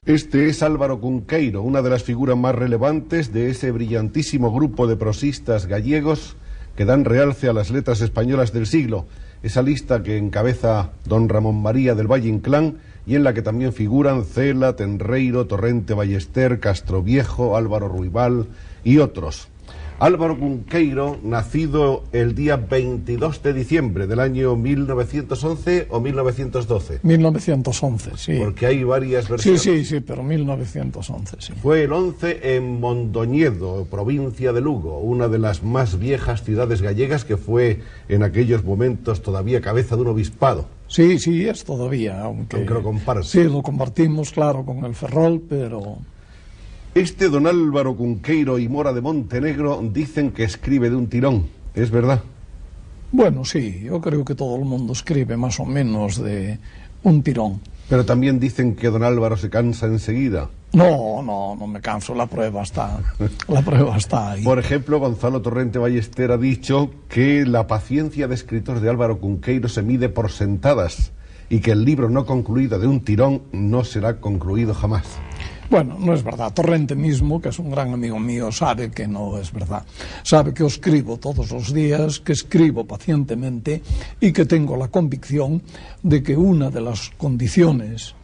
Este es Álvaro Cunqueiro, una de las figuras más relevantes de ese brillantísimo grupo de prosistas gallegos que dan realce a las letras españolas del siglo. Esa lista que encabeza don Ramón María del Valle Inclán y en la que también figuran Cela, Tenreiro, Torrente Ballester, Castroviejo, Álvaro Ruibal y otros. Álvaro Cunqueiro, nacido el día 22 de diciembre del año 1911 o 1912. 1911, sí. Porque hay varias versiones. Sí, pero 1911, sí. Fue el 11 en Mondoñedo, provincia de Lugo, una de las más viejas ciudades gallegas que fue en aquellos momentos todavía cabeza de un obispado. Sí, es todavía, aunque lo comparte. Sí, lo compartimos, claro, con el Ferrol, pero... Este don Álvaro Cunqueiro y Mora de Montenegro dicen que escribe de un tirón, ¿es verdad? Bueno, sí, yo creo que todo el mundo escribe más o menos de un tirón. Pero también dicen que don Álvaro se cansa enseguida. No me canso, la prueba está ahí. Por ejemplo, Gonzalo Torrente Ballester ha dicho que la paciencia de escritor de Álvaro Cunqueiro se mide por sentadas y que el libro no concluido de un tirón no será concluido jamás. Bueno, no es verdad. Torrente mismo, que es un gran amigo mío, sabe que no es verdad. Sabe que yo escribo todos los días, que escribo pacientemente y que tengo la convicción de que una de las condiciones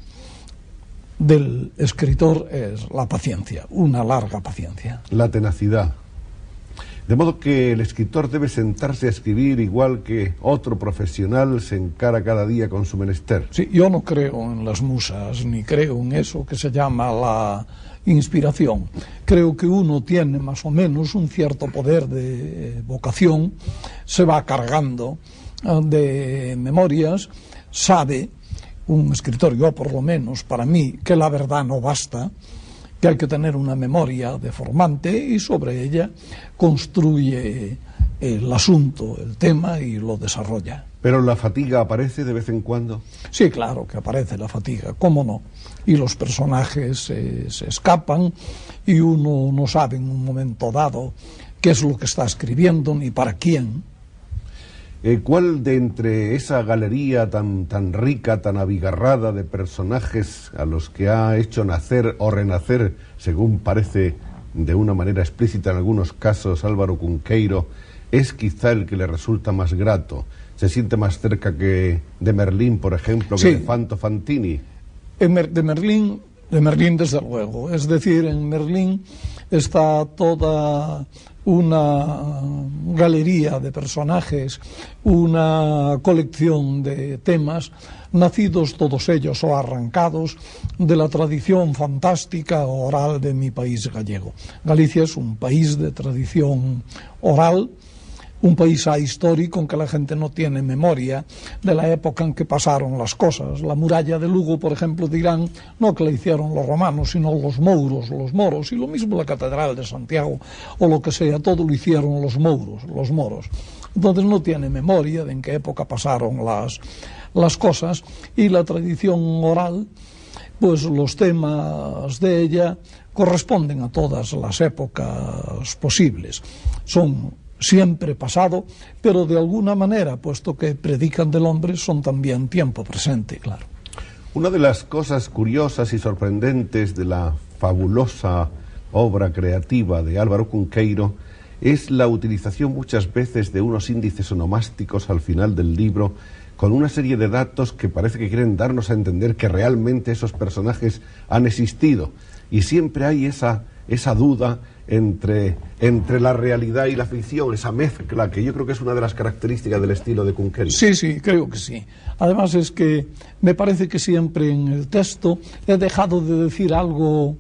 del escritor es la paciencia, una larga paciencia. La tenacidad. De modo que el escritor debe sentarse a escribir igual que otro profesional se encara cada día con su menester. Sí, yo no creo en las musas, ni creo en eso que se llama la inspiración. Creo que uno tiene más o menos un cierto poder de vocación, se va cargando de memorias, sabe, un escritor, yo por lo menos, para mí, que la verdad no basta, que hay que tener una memoria deformante y sobre ella construye el asunto, el tema y lo desarrolla. ¿Pero la fatiga aparece de vez en cuando? Sí, claro que aparece la fatiga, ¿cómo no? Y los personajes se escapan y uno no sabe en un momento dado qué es lo que está escribiendo ni para quién. ¿Cuál de entre esa galería tan rica, tan abigarrada de personajes a los que ha hecho nacer o renacer, según parece de una manera explícita en algunos casos, Álvaro Cunqueiro, es quizá el que le resulta más grato? ¿Se siente más cerca que de Merlín, por ejemplo, que de Fanto Fantini? De Merlín, desde luego. Es decir, en Merlín está toda una galería de personajes, una colección de temas, nacidos todos ellos o arrancados de la tradición fantástica oral de mi país gallego. Galicia es un país de tradición oral, un país ahistórico en que la gente no tiene memoria de la época en que pasaron las cosas. La muralla de Lugo, por ejemplo, dirán no que la hicieron los romanos, sino los moros, y lo mismo la Catedral de Santiago, o lo que sea, todo lo hicieron los moros. Entonces no tiene memoria de en qué época pasaron las cosas, y la tradición oral, pues los temas de ella corresponden a todas las épocas posibles. Son siempre pasado, pero de alguna manera, puesto que predican del hombre, son también tiempo presente, claro. Una de las cosas curiosas y sorprendentes de la fabulosa obra creativa de Álvaro Cunqueiro es la utilización muchas veces de unos índices onomásticos al final del libro, con una serie de datos que parece que quieren darnos a entender que realmente esos personajes han existido, y siempre hay esa duda entre la realidad y la ficción, esa mezcla que yo creo que es una de las características del estilo de Cunqueiro. Sí, creo que sí. Además es que me parece que siempre en el texto he dejado de decir algo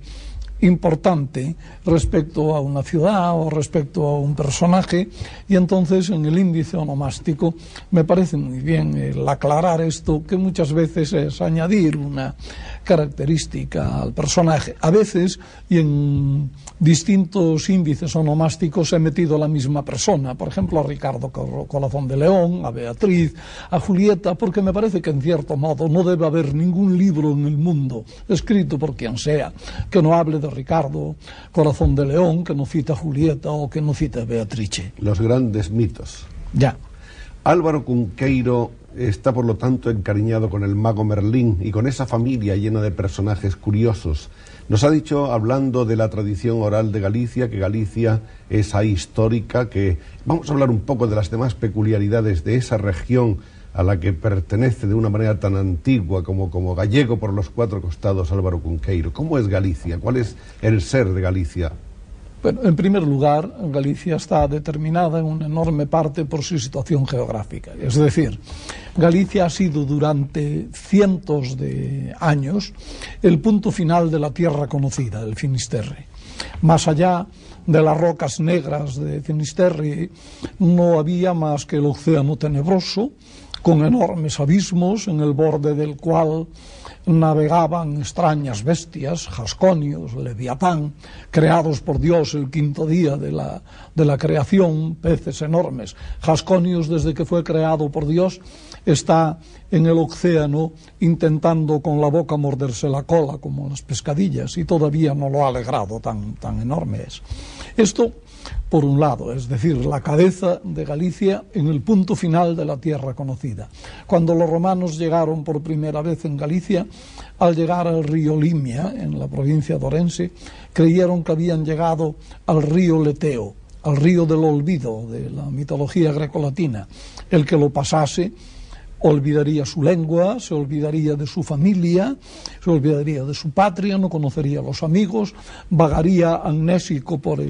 importante respecto a una ciudad o respecto a un personaje, y entonces en el índice onomástico me parece muy bien el aclarar esto, que muchas veces es añadir una característica al personaje. A veces, y en distintos índices onomásticos, he metido la misma persona, por ejemplo a Ricardo Corazón de León, a Beatriz, a Julieta, porque me parece que en cierto modo no debe haber ningún libro en el mundo escrito por quien sea que no hable de Ricardo Corazón de León, que no cita a Julieta o que no cita a Beatrice. Los grandes mitos. Ya. Álvaro Cunqueiro está por lo tanto encariñado con el mago Merlín y con esa familia llena de personajes curiosos. Nos ha dicho, hablando de la tradición oral de Galicia, que Galicia es ahistórica, que vamos a hablar un poco de las demás peculiaridades de esa región a la que pertenece de una manera tan antigua como gallego por los cuatro costados Álvaro Cunqueiro. ¿Cómo es Galicia? ¿Cuál es el ser de Galicia? Bueno, en primer lugar, Galicia está determinada en una enorme parte por su situación geográfica. Es decir, Galicia ha sido durante cientos de años el punto final de la tierra conocida, el Finisterre. Más allá de las rocas negras de Finisterre no había más que el océano tenebroso, con enormes abismos en el borde del cual navegaban extrañas bestias, jasconios, leviatán, creados por Dios el quinto día de la creación, peces enormes. Jasconios, desde que fue creado por Dios, está en el océano intentando con la boca morderse la cola, como las pescadillas, y todavía no lo ha alegrado, tan enorme es. Esto, por un lado, es decir, la cabeza de Galicia en el punto final de la tierra conocida. Cuando los romanos llegaron por primera vez en Galicia, al llegar al río Limia, en la provincia de Orense, creyeron que habían llegado al río Leteo, al río del olvido de la mitología grecolatina. El que lo pasase olvidaría su lengua, se olvidaría de su familia, se olvidaría de su patria, no conocería a los amigos, vagaría amnésico por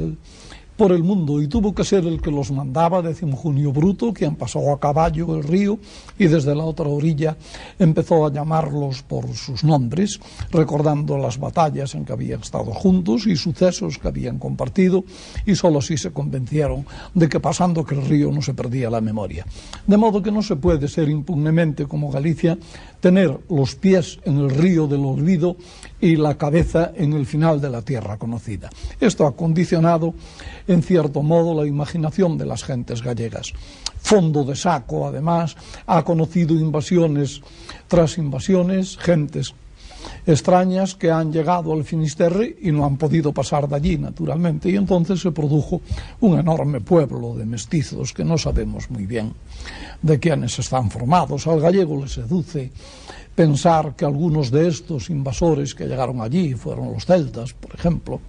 el mundo, y tuvo que ser el que los mandaba, Junio Bruto, quien pasó a caballo el río y desde la otra orilla empezó a llamarlos por sus nombres, recordando las batallas en que habían estado juntos y sucesos que habían compartido, y solo así se convencieron de que pasando aquel río no se perdía la memoria. De modo que no se puede ser impugnemente como Galicia, tener los pies en el río del olvido y la cabeza en el final de la tierra conocida. Esto ha condicionado en cierto modo la imaginación de las gentes gallegas. Fondo de saco, además, ha conocido invasiones tras invasiones, gentes extrañas que han llegado al Finisterre y no han podido pasar de allí, naturalmente, y entonces se produjo un enorme pueblo de mestizos que no sabemos muy bien de quiénes están formados. Al gallego le seduce pensar que algunos de estos invasores que llegaron allí fueron los celtas, por ejemplo,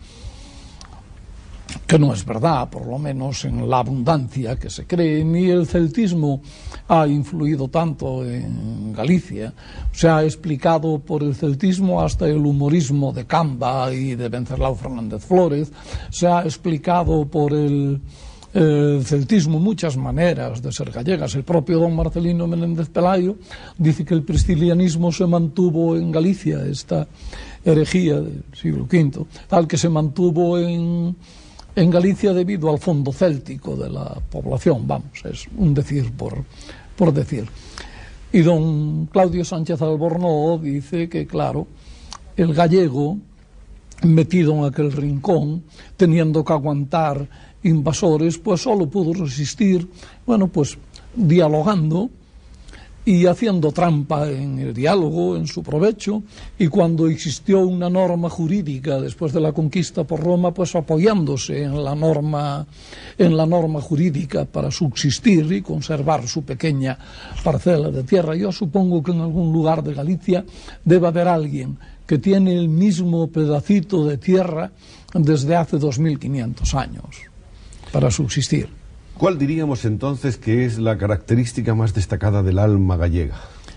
que no es verdad, por lo menos en la abundancia que se cree. Ni el celtismo ha influido tanto en Galicia. Se ha explicado por el celtismo hasta el humorismo de Camba y de Venceslao Fernández Flórez. Se ha explicado por el celtismo muchas maneras de ser gallegas. El propio don Marcelino Menéndez Pelayo dice que el priscilianismo se mantuvo en Galicia, esta herejía del siglo V, tal que se mantuvo en Galicia debido al fondo céltico de la población, vamos, es un decir por decir. Y don Claudio Sánchez Albornoz dice que, claro, el gallego, metido en aquel rincón, teniendo que aguantar invasores, pues solo pudo resistir, bueno, pues dialogando y haciendo trampa en el diálogo, en su provecho, y cuando existió una norma jurídica después de la conquista por Roma, pues apoyándose en la norma jurídica para subsistir y conservar su pequeña parcela de tierra. Yo supongo que en algún lugar de Galicia debe haber alguien que tiene el mismo pedacito de tierra desde hace 2500 años para subsistir. ¿Cuál diríamos entonces que es la característica más destacada del alma gallega?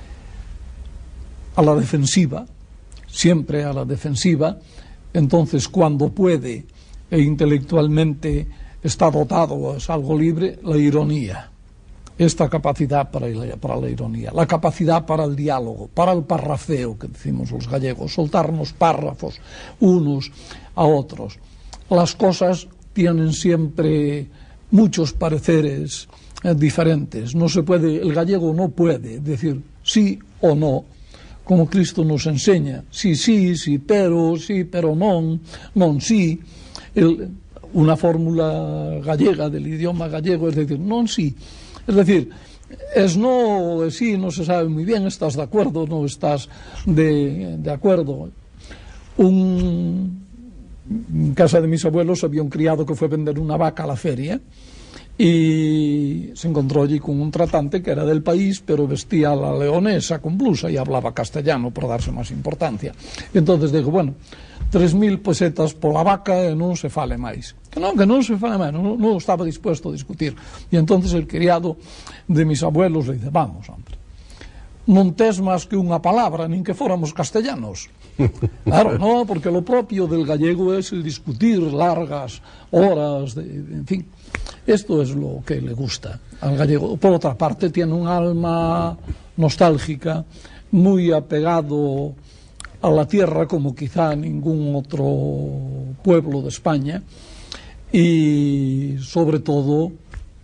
A la defensiva, siempre a la defensiva. Entonces, cuando puede e intelectualmente está dotado, es algo libre, la ironía. Esta capacidad para la ironía, la capacidad para el diálogo, para el parrafeo, que decimos los gallegos, soltarnos párrafos unos a otros. Las cosas tienen siempre muchos pareceres diferentes. No se puede, el gallego no puede decir sí o no, como Cristo nos enseña. Sí, pero non, non sí. Una fórmula gallega del idioma gallego es decir, non sí. Es decir, es no, es sí, no se sabe muy bien, estás de acuerdo, no estás de acuerdo. En casa de mis abuelos había un criado que fue a vender una vaca a la feria y se encontró allí con un tratante que era del país, pero vestía a la leonesa con blusa y hablaba castellano por darse más importancia. Y entonces dijo, bueno, 3.000 pesetas por la vaca e non se fale máis. Que non se fale máis, non estaba dispuesto a discutir. Y entonces el criado de mis abuelos le dice, vamos, hombre, non tes máis que unha palabra, nin que fóramos castellanos. Claro, no, porque lo propio del gallego es el discutir largas horas, en fin. Esto es lo que le gusta al gallego. Por otra parte, tiene un alma nostálgica, muy apegado a la tierra como quizá ningún otro pueblo de España, y sobre todo,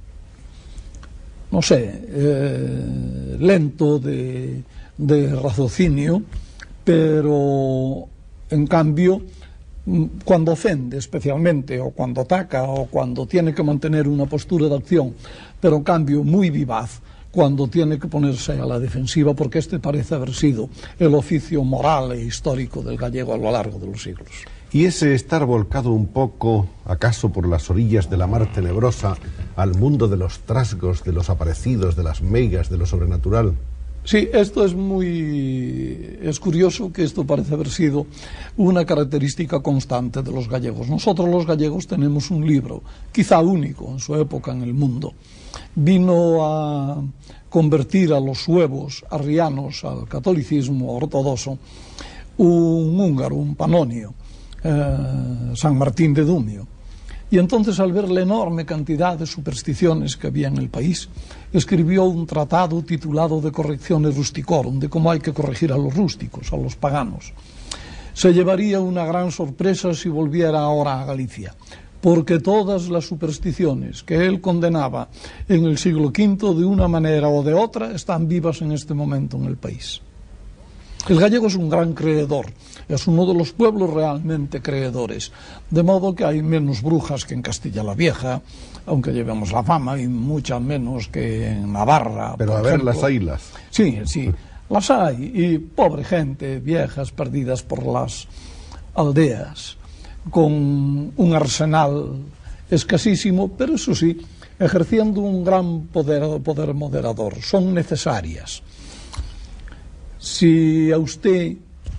no sé, lento de raciocinio, pero en cambio cuando ofende especialmente, o cuando ataca, o cuando tiene que mantener una postura de acción, pero en cambio muy vivaz cuando tiene que ponerse a la defensiva, porque este parece haber sido el oficio moral e histórico del gallego a lo largo de los siglos. Y ese estar volcado un poco, acaso por las orillas de la mar tenebrosa, al mundo de los trasgos, de los aparecidos, de las meigas, de lo sobrenatural. Sí, esto es curioso que esto parece haber sido una característica constante de los gallegos. Nosotros los gallegos tenemos un libro, quizá único en su época en el mundo. Vino a convertir a los suevos arrianos al catolicismo ortodoxo un húngaro, un panonio, San Martín de Dumio. Y entonces, al ver la enorme cantidad de supersticiones que había en el país, escribió un tratado titulado De correcciones rusticorum, de cómo hay que corregir a los rústicos, a los paganos. Se llevaría una gran sorpresa si volviera ahora a Galicia, porque todas las supersticiones que él condenaba en el siglo V de una manera o de otra están vivas en este momento en el país. El gallego es un gran creedor, es uno de los pueblos realmente creedores, de modo que hay menos brujas que en Castilla la Vieja, aunque llevemos la fama, y muchas menos que en Navarra. Pero a ver, las haylas. Sí, sí, las hay, y pobre gente, viejas perdidas por las aldeas, con un arsenal escasísimo, pero eso sí, ejerciendo un gran poder moderador. Son necesarias. Si a usted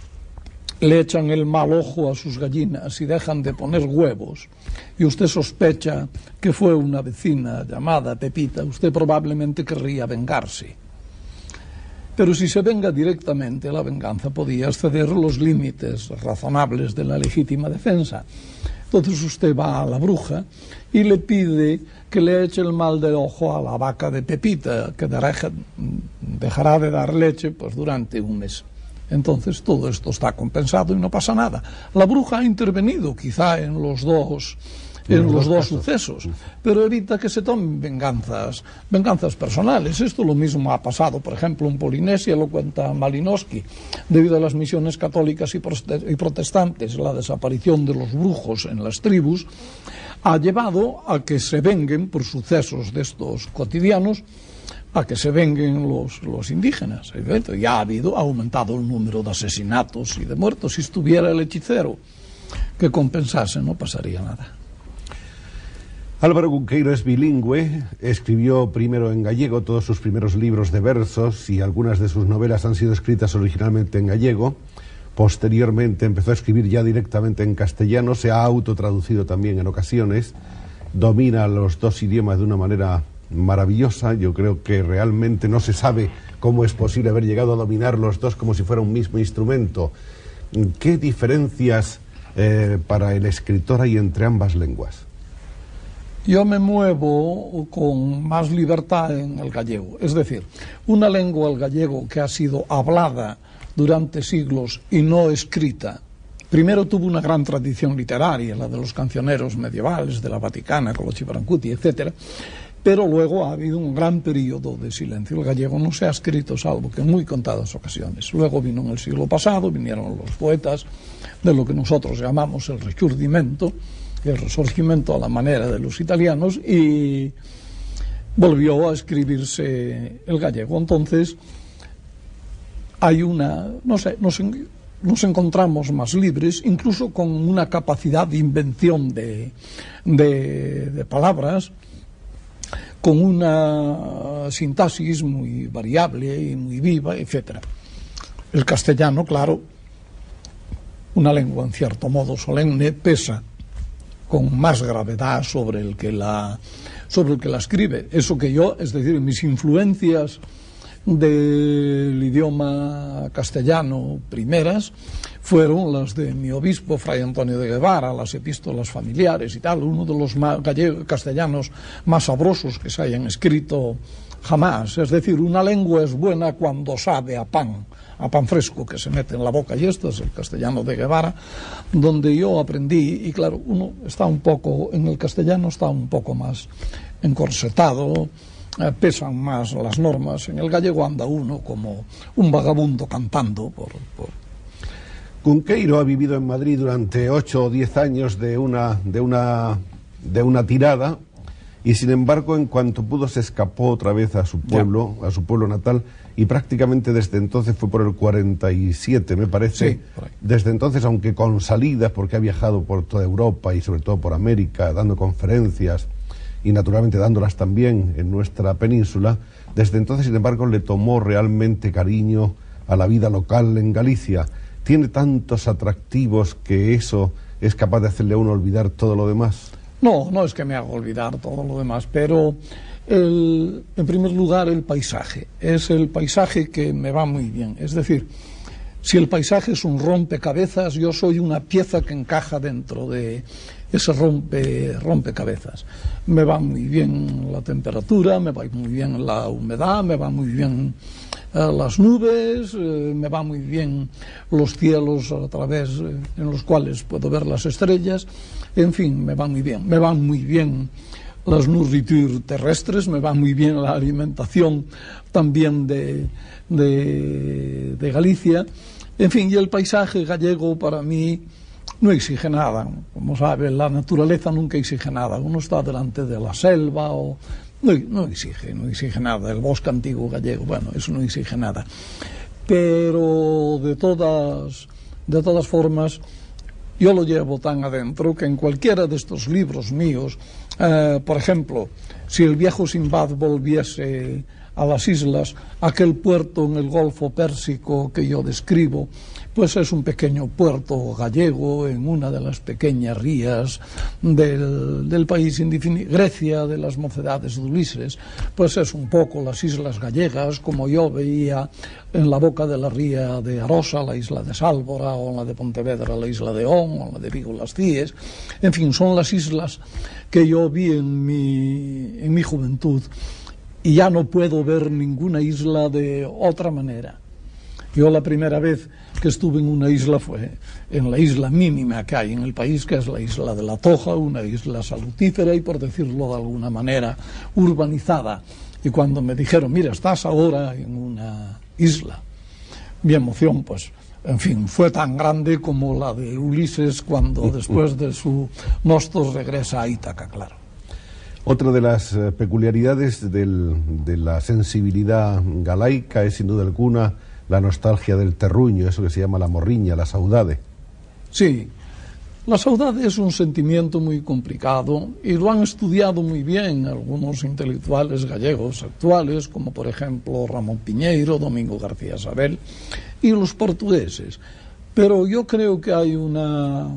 le echan el mal ojo a sus gallinas y dejan de poner huevos, y usted sospecha que fue una vecina llamada Pepita, usted probablemente querría vengarse. Pero si se venga directamente, la venganza podía exceder los límites razonables de la legítima defensa. Entonces usted va a la bruja y le pide que le eche el mal del ojo a la vaca de Pepita, que dejará de dar leche pues durante un mes. Entonces todo esto está compensado y no pasa nada. La bruja ha intervenido quizá en los dos sucesos, pero evita que se tomen venganzas personales. Esto lo mismo ha pasado, por ejemplo, en Polinesia, lo cuenta Malinowski, debido a las misiones católicas y protestantes, la desaparición de los brujos en las tribus ha llevado a que se venguen por sucesos de estos cotidianos, a que se venguen los indígenas. Ya ha aumentado el número de asesinatos y de muertos. Si estuviera el hechicero que compensase, no pasaría nada. Álvaro Cunqueiro es bilingüe, escribió primero en gallego todos sus primeros libros de versos y algunas de sus novelas han sido escritas originalmente en gallego. Posteriormente empezó a escribir ya directamente en castellano, se ha autotraducido también en ocasiones, domina los dos idiomas de una manera maravillosa. Yo creo que realmente no se sabe cómo es posible haber llegado a dominar los dos como si fuera un mismo instrumento. ¿Qué diferencias para el escritor hay entre ambas lenguas? Yo me muevo con más libertad en el gallego. Es decir, una lengua, el gallego, que ha sido hablada durante siglos y no escrita, primero tuvo una gran tradición literaria, la de los cancioneros medievales, de la Vaticana, Colochi Brancuti, etcétera, pero luego ha habido un gran periodo de silencio. El gallego no se ha escrito, salvo que en muy contadas ocasiones. Luego vino en el siglo pasado, vinieron los poetas de lo que nosotros llamamos el Risorgimento, el Resurgimiento a la manera de los italianos, y volvió a escribirse el gallego. Entonces hay nos encontramos más libres, incluso con una capacidad de invención de palabras con una sintaxis muy variable y muy viva, etc. El castellano, claro, una lengua en cierto modo solemne, pesa con más gravedad sobre el que la escribe. Eso que yo, es decir, mis influencias del idioma castellano primeras fueron las de mi obispo, Fray Antonio de Guevara, las epístolas familiares y tal, uno de los castellanos más sabrosos que se hayan escrito jamás. Es decir, una lengua es buena cuando sabe a pan fresco que se mete en la boca, y esto es el castellano de Guevara, donde yo aprendí, y claro, uno está un poco, en el castellano está un poco más encorsetado, pesan más las normas. En el gallego anda uno como un vagabundo cantando Cunqueiro ha vivido en Madrid durante 8 o 10 años de una tirada, y sin embargo, en cuanto pudo, se escapó otra vez a su pueblo, natal, y prácticamente desde entonces, fue por el 47, me parece. Sí, por ahí. Desde entonces, aunque con salidas, porque ha viajado por toda Europa y sobre todo por América, dando conferencias y naturalmente dándolas también en nuestra península, desde entonces, sin embargo, le tomó realmente cariño a la vida local en Galicia. Tiene tantos atractivos que eso es capaz de hacerle a uno olvidar todo lo demás. No, no es que me haga olvidar todo lo demás, pero en primer lugar el paisaje. Es el paisaje que me va muy bien. Es decir, si el paisaje es un rompecabezas, yo soy una pieza que encaja dentro de ese rompecabezas. Me va muy bien la temperatura, me va muy bien la humedad, me va muy bien las nubes, me va muy bien los cielos a través en los cuales puedo ver las estrellas, en fin, me va muy bien. Me van muy bien las nourritures terrestres, me va muy bien la alimentación también de Galicia, en fin, y el paisaje gallego para mí no exige nada. Como sabe, la naturaleza nunca exige nada. Uno está delante de la selva o no exige nada. El bosque antiguo gallego, bueno, eso no exige nada. Pero de todas formas, yo lo llevo tan adentro que en cualquiera de estos libros míos, por ejemplo, si el viejo Sinbad volviese a las islas, aquel puerto en el Golfo Pérsico que yo describo, pues es un pequeño puerto gallego en una de las pequeñas rías del país indefinido. Grecia de las mocedades de Ulises, pues es un poco las islas gallegas, como yo veía en la boca de la ría de Arosa, la isla de Sálvora, o en la de Pontevedra, la isla de On, o en la de Vigo, las Cíes. En fin, son las islas que yo vi en mi juventud, y ya no puedo ver ninguna isla de otra manera. Yo la primera vez que estuve en una isla fue en la isla mínima que hay en el país, que es la isla de La Toja, una isla salutífera y, por decirlo de alguna manera, urbanizada. Y cuando me dijeron, mira, estás ahora en una isla, mi emoción, pues, en fin, fue tan grande como la de Ulises cuando después de su Nostos regresa a Ítaca, claro. Otra de las peculiaridades de la sensibilidad galaica es, sin duda alguna, la nostalgia del terruño, eso que se llama la morriña, la saudade. Sí, la saudade es un sentimiento muy complicado y lo han estudiado muy bien algunos intelectuales gallegos actuales, como por ejemplo Ramón Piñeiro, Domingo García Sabel y los portugueses. Pero yo creo que hay una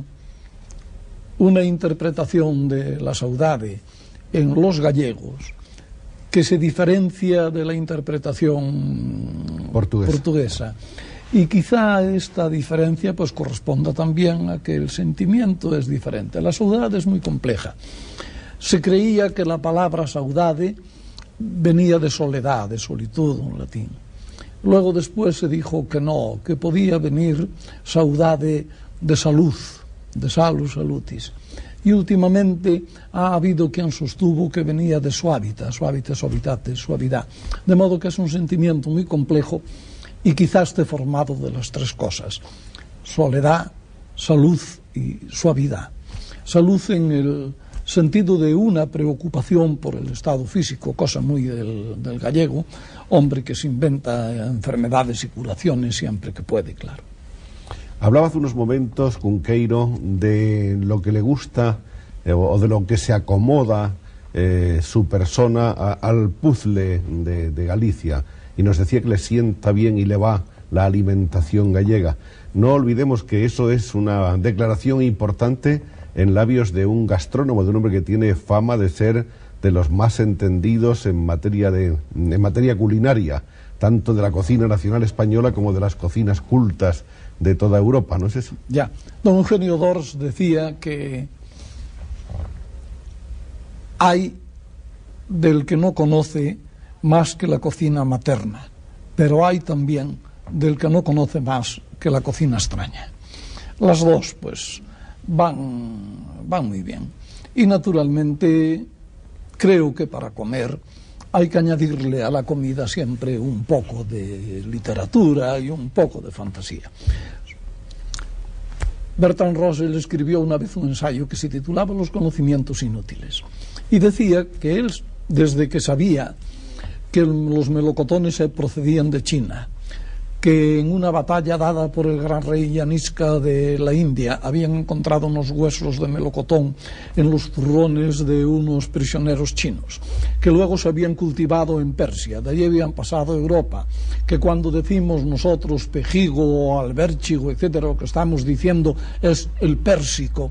interpretación de la saudade en los gallegos que se diferencia de la interpretación portuguesa. Y quizá esta diferencia pues corresponda también a que el sentimiento es diferente. La saudade es muy compleja. Se creía que la palabra saudade venía de soledad, de solitud en latín. Luego después se dijo que no, que podía venir saudade de salud, de salus salutis. Y últimamente ha habido quien sostuvo que venía de suavitas, suavitate, suavidad. De modo que es un sentimiento muy complejo y quizás esté formado de las tres cosas: soledad, salud y suavidad. Salud en el sentido de una preocupación por el estado físico, cosa muy del gallego, hombre que se inventa enfermedades y curaciones siempre que puede, claro. Hablaba hace unos momentos, Cunqueiro, de lo que le gusta o de lo que se acomoda su persona al puzzle de Galicia, y nos decía que le sienta bien y le va la alimentación gallega. No olvidemos que eso es una declaración importante en labios de un gastrónomo, de un hombre que tiene fama de ser de los más entendidos en materia culinaria, tanto de la cocina nacional española como de las cocinas cultas de toda Europa, ¿no es eso? Ya, don Eugenio d'Ors decía que hay del que no conoce más que la cocina materna, pero hay también del que no conoce más que la cocina extraña. Las dos, pues, van muy bien. Y naturalmente, creo que para comer hay que añadirle a la comida siempre un poco de literatura y un poco de fantasía. Bertrand Russell escribió una vez un ensayo que se titulaba Los conocimientos inútiles, y decía que él, desde que sabía que los melocotones procedían de China, que en una batalla dada por el gran rey Yanisca de la India habían encontrado unos huesos de melocotón en los zurrones de unos prisioneros chinos, que luego se habían cultivado en Persia, de allí habían pasado a Europa, que cuando decimos nosotros pejigo, albérchigo, etcétera, lo que estamos diciendo es el pérsico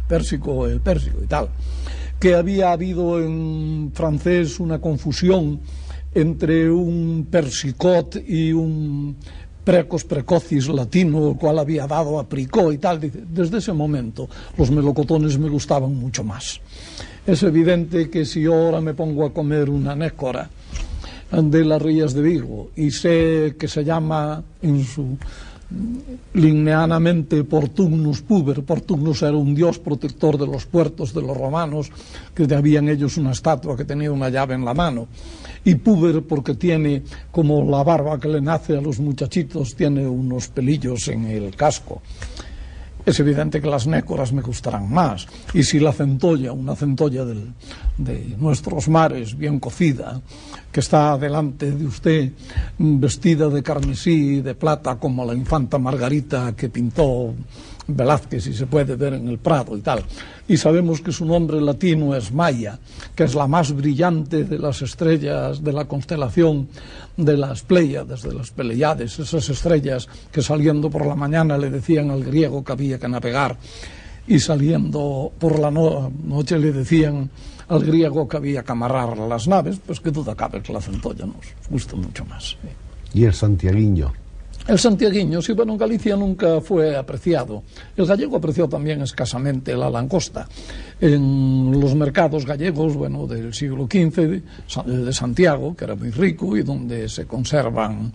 y tal, que había habido en francés una confusión entre un persicot y un precocis latino, el cual había dado a pricó y tal. Dice, desde ese momento los melocotones me gustaban mucho más. Es evidente que si yo ahora me pongo a comer una nécora de las Rías de Vigo y sé que se llama en su linneanamente Portugnus puber. Portugnus era un dios protector de los puertos de los romanos, que habían ellos una estatua que tenía una llave en la mano, y puber porque tiene, como la barba que le nace a los muchachitos, tiene unos pelillos en el casco. Es evidente que las nécoras me gustarán más, y si la centolla, una centolla de nuestros mares, bien cocida, que está delante de usted, vestida de carmesí y de plata como la infanta Margarita que pintó Velázquez y se puede ver en el Prado y tal, y sabemos que su nombre latino es Maya, que es la más brillante de las estrellas de la constelación de las Pléyades, de las Peleiades, esas estrellas que saliendo por la mañana le decían al griego que había que navegar, y saliendo por la noche le decían al griego que había que amarrar las naves. Pues qué duda cabe que la centolla nos gusta mucho más. ¿Y el santiaguiño? El santiaguiño, sí, bueno, en Galicia nunca fue apreciado. El gallego apreció también escasamente la langosta. En los mercados gallegos, bueno, del siglo XV, de Santiago, que era muy rico y donde se conservan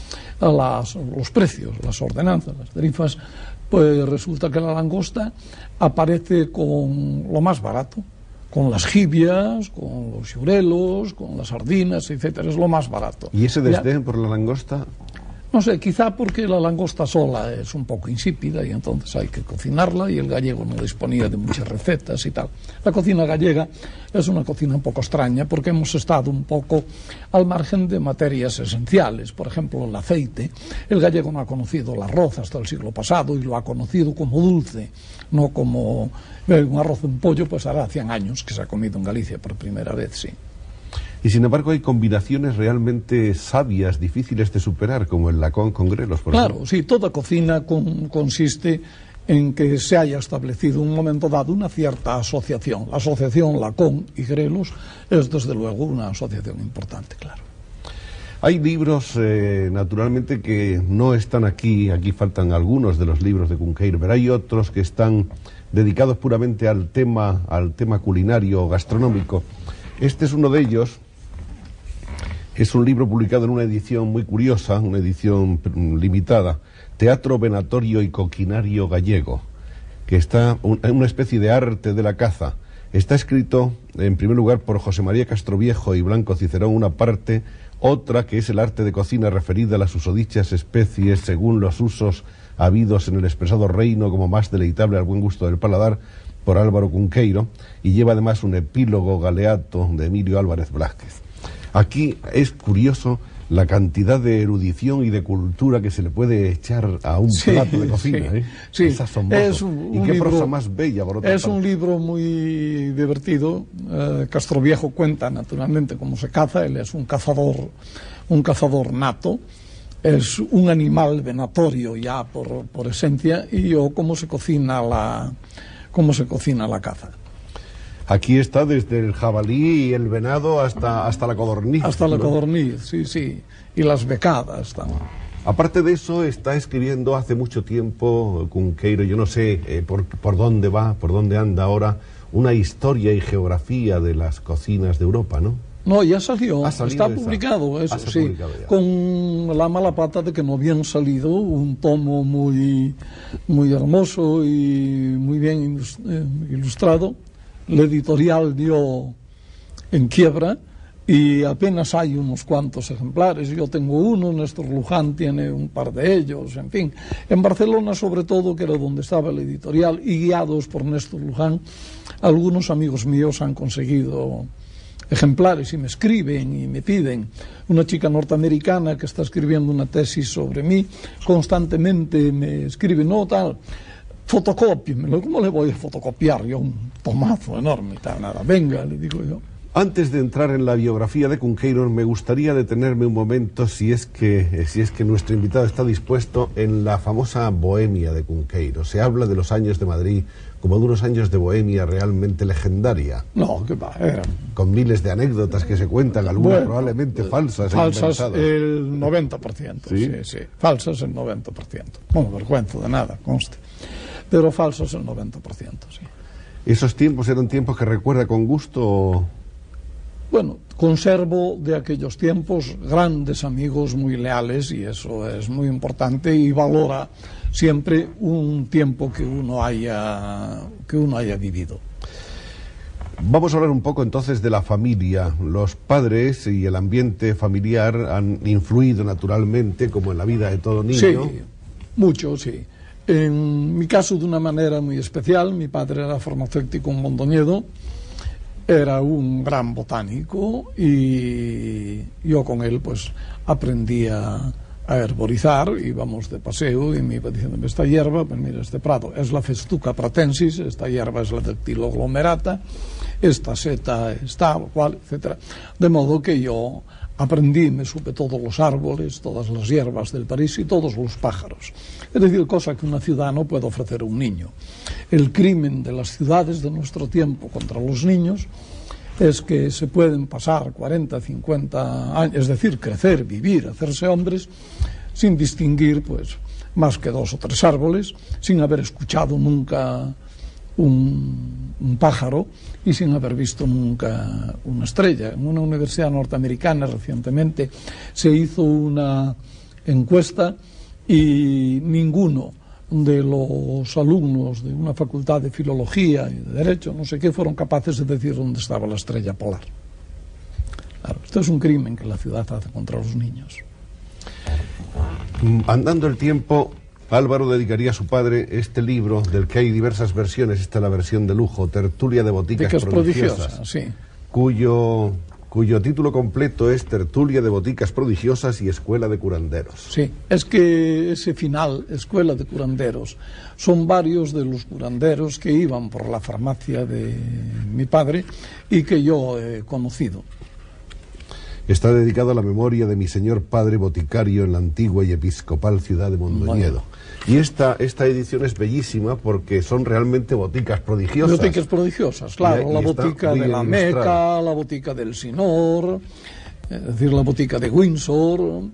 los precios, las ordenanzas, las tarifas, pues resulta que la langosta aparece con lo más barato, con las jibias, con los xurelos, con las sardinas, etcétera, es lo más barato. ¿Y ese desdén por la langosta? No sé, quizá porque la langosta sola es un poco insípida y entonces hay que cocinarla, y el gallego no disponía de muchas recetas y tal. La cocina gallega es una cocina un poco extraña porque hemos estado un poco al margen de materias esenciales. Por ejemplo, el aceite. El gallego no ha conocido el arroz hasta el siglo pasado y lo ha conocido como dulce, no como un arroz en pollo, pues hará 100 años que se ha comido en Galicia por primera vez, sí. Y sin embargo hay combinaciones realmente sabias, difíciles de superar, como el lacón con grelos, por ejemplo. Claro, sí, toda cocina consiste en que se haya establecido en un momento dado una cierta asociación. La asociación lacón y grelos es desde luego una asociación importante, claro. Hay libros, naturalmente, que no están aquí faltan algunos de los libros de Cunqueiro, pero hay otros que están dedicados puramente al tema culinario, gastronómico. Este es uno de ellos. Es un libro publicado en una edición muy curiosa, una edición limitada, Teatro Venatorio y Coquinario Gallego, que está en una especie de arte de la caza. Está escrito, en primer lugar, por José María Castroviejo y Blanco Cicerón, una parte, otra que es el arte de cocina referida a las susodichas especies según los usos habidos en el expresado reino como más deleitable al buen gusto del paladar, por Álvaro Cunqueiro, y lleva además un epílogo galeato de Emilio Álvarez Blázquez. Aquí es curioso La cantidad de erudición y de cultura que se le puede echar a un plato de cocina, sí, ¿eh? Sí. Es asombroso. Es un y qué libro, prosa más bella, por otra Es parte. un libro muy divertido. Castroviejo cuenta, naturalmente, cómo se caza. Él es un cazador nato. Es un animal venatorio ya por esencia. Y yo, cómo se cocina la caza. Aquí está desde el jabalí y el venado hasta la codorniz. Hasta la ¿no? codorniz, sí. Y las becadas también. Aparte de eso, está escribiendo hace mucho tiempo Cunqueiro, yo no sé por dónde va, por dónde anda ahora, una historia y geografía de las cocinas de Europa, ¿no? No, ya salió, está esa. publicado, eso Se ha sí, publicado ya. con la mala pata de que no habían salido un tomo muy hermoso y muy bien ilustrado. La editorial dio en quiebra y apenas hay unos cuantos ejemplares. Yo tengo uno, Néstor Luján tiene un par de ellos, en fin. En Barcelona, sobre todo, que era donde estaba la editorial, y guiados por Néstor Luján, algunos amigos míos han conseguido ejemplares y me escriben y me piden. Una chica norteamericana que está escribiendo una tesis sobre mí constantemente me escribe, no tal, fotocópiemelo. ¿Cómo le voy a fotocopiar yo un tomazo enorme? Tal, nada, venga, le digo yo. Antes de entrar en la biografía de Cunqueiro, me gustaría detenerme un momento, si es que nuestro invitado está dispuesto, en la famosa bohemia de Cunqueiro. Se habla de los años de Madrid como de unos años de bohemia realmente legendaria. No, que va, eran... Con miles de anécdotas que se cuentan, algunas probablemente falsas. Falsas inventadas. el 90%, sí. Falsas el 90%. No me avergüenzo de nada, conste. Pero falsas el 90%, sí. ¿Esos tiempos eran tiempos que recuerda con gusto? Bueno, conservo de aquellos tiempos grandes amigos muy leales y eso es muy importante y valora siempre un tiempo que uno haya vivido. Vamos a hablar un poco entonces de la familia. Los padres y el ambiente familiar han influido naturalmente, como en la vida de todo niño. Sí, mucho, sí. En mi caso, de una manera muy especial. Mi padre era farmacéutico en Mondoñedo, era un gran botánico y yo con él pues aprendí a herborizar. Íbamos de paseo y me iba diciendo, esta hierba, pues mira, este prado es la Festuca pratensis, esta hierba es la dactiloglomerata, esta seta es tal, cual, etcétera. De modo que yo aprendí, me supe todos los árboles, todas las hierbas del París y todos los pájaros. Es decir, cosa que una ciudad no puede ofrecer a un niño. El crimen de las ciudades de nuestro tiempo contra los niños es que se pueden pasar 40, 50 años, es decir, crecer, vivir, hacerse hombres, sin distinguir pues más que 2 o 3 árboles, sin haber escuchado nunca un pájaro y sin haber visto nunca una estrella. En una universidad norteamericana recientemente se hizo una encuesta y ninguno de los alumnos de una facultad de filología y de derecho, no sé qué, fueron capaces de decir dónde estaba la estrella polar. Claro, esto es un crimen que la ciudad hace contra los niños. Andando el tiempo, Álvaro dedicaría a su padre este libro, del que hay diversas versiones. Esta es la versión de lujo, Tertulia de Boticas Prodigiosas, sí. Cuyo título completo es Tertulia de Boticas Prodigiosas y Escuela de Curanderos. Sí, es que ese final, Escuela de Curanderos, son varios de los curanderos que iban por la farmacia de mi padre y que yo he conocido. Está dedicado a la memoria de mi señor padre boticario en la antigua y episcopal ciudad de Mondoñedo. Y esta edición es bellísima porque son realmente boticas prodigiosas. Boticas prodigiosas, claro. La botica de la Meca, la botica del Sinor, es decir, la botica de Windsor,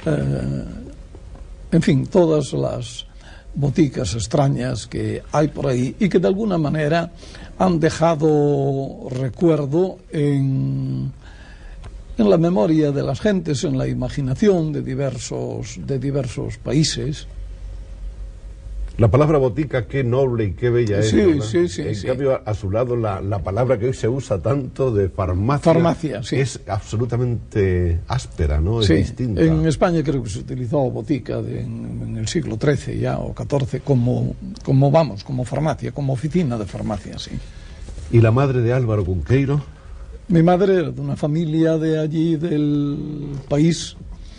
en fin, todas las boticas extrañas que hay por ahí y que de alguna manera han dejado recuerdo en la memoria de las gentes, en la imaginación de diversos países. La palabra botica, qué noble y qué bella es. Sí. En cambio, a su lado, la palabra que hoy se usa tanto de farmacia, sí, es absolutamente áspera, ¿no? Es distinta. En España creo que se utilizó botica en el siglo XIII ya, o XIV, como farmacia, como oficina de farmacia, sí. ¿Y la madre de Álvaro Cunqueiro? Mi madre era de una familia de allí del país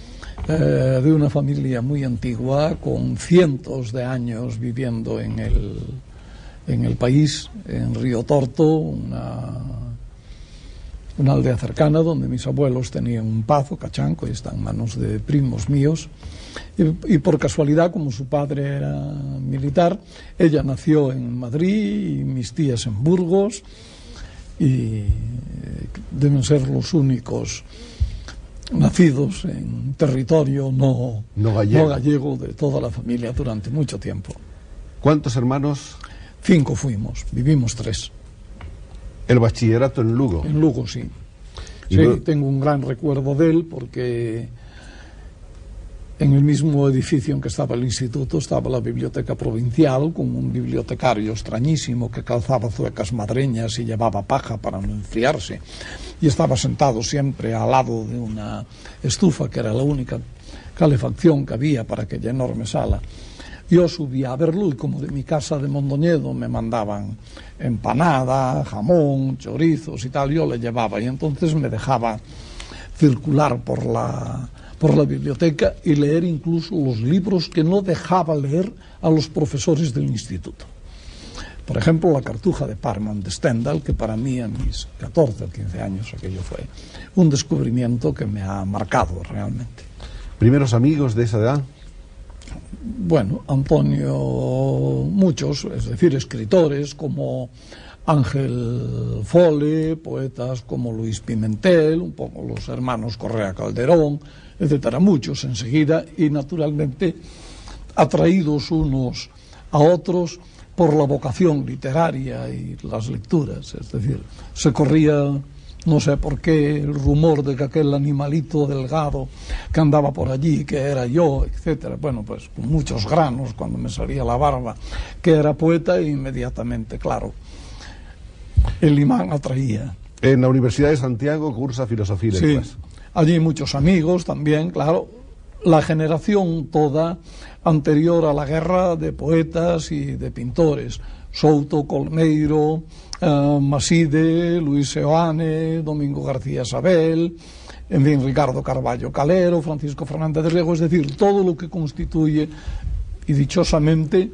de una familia muy antigua, con cientos de años viviendo en el país, en Río Torto, una aldea cercana donde mis abuelos tenían un pazo, Cachanco, y está en manos de primos míos. Y por casualidad, como su padre era militar, ella nació en Madrid y mis tías en Burgos, y deben ser los únicos nacidos en territorio no gallego de toda la familia durante mucho tiempo. ¿Cuántos hermanos? 5 fuimos, vivimos 3. ¿El bachillerato en Lugo? En Lugo, sí. Sí, tengo un gran recuerdo de él porque en el mismo edificio en que estaba el instituto estaba la biblioteca provincial, con un bibliotecario extrañísimo que calzaba zuecas madreñas y llevaba paja para no enfriarse, y estaba sentado siempre al lado de una estufa que era la única calefacción que había para aquella enorme sala. Yo subía a verlo y como de mi casa de Mondoñedo me mandaban empanada, jamón, chorizos y tal, yo le llevaba, y entonces me dejaba circular por la biblioteca y leer incluso los libros que no dejaba leer a los profesores del instituto. Por ejemplo, La Cartuja de Parman de Stendhal, que para mí a mis 14 o 15 años aquello fue un descubrimiento que me ha marcado realmente. ¿Primeros amigos de esa edad? Bueno, Antonio, muchos, es decir, escritores como Ángel Fole, poetas como Luis Pimentel, un poco los hermanos Correa Calderón, etcétera, muchos enseguida, y naturalmente atraídos unos a otros por la vocación literaria y las lecturas. Es decir, se corría, no sé por qué, el rumor de que aquel animalito delgado que andaba por allí, que era yo, etcétera, bueno, pues con muchos granos cuando me salía la barba, que era poeta, e inmediatamente, claro, el imán atraía. En la Universidad de Santiago cursa Filosofía y Letras. Sí, allí muchos amigos también, claro, la generación toda anterior a la guerra de poetas y de pintores, Souto, Colmeiro, Maside, Luis Seoane, Domingo García Sabel, en fin, Ricardo Carballo Calero, Francisco Fernández de Riego, es decir, todo lo que constituye, y dichosamente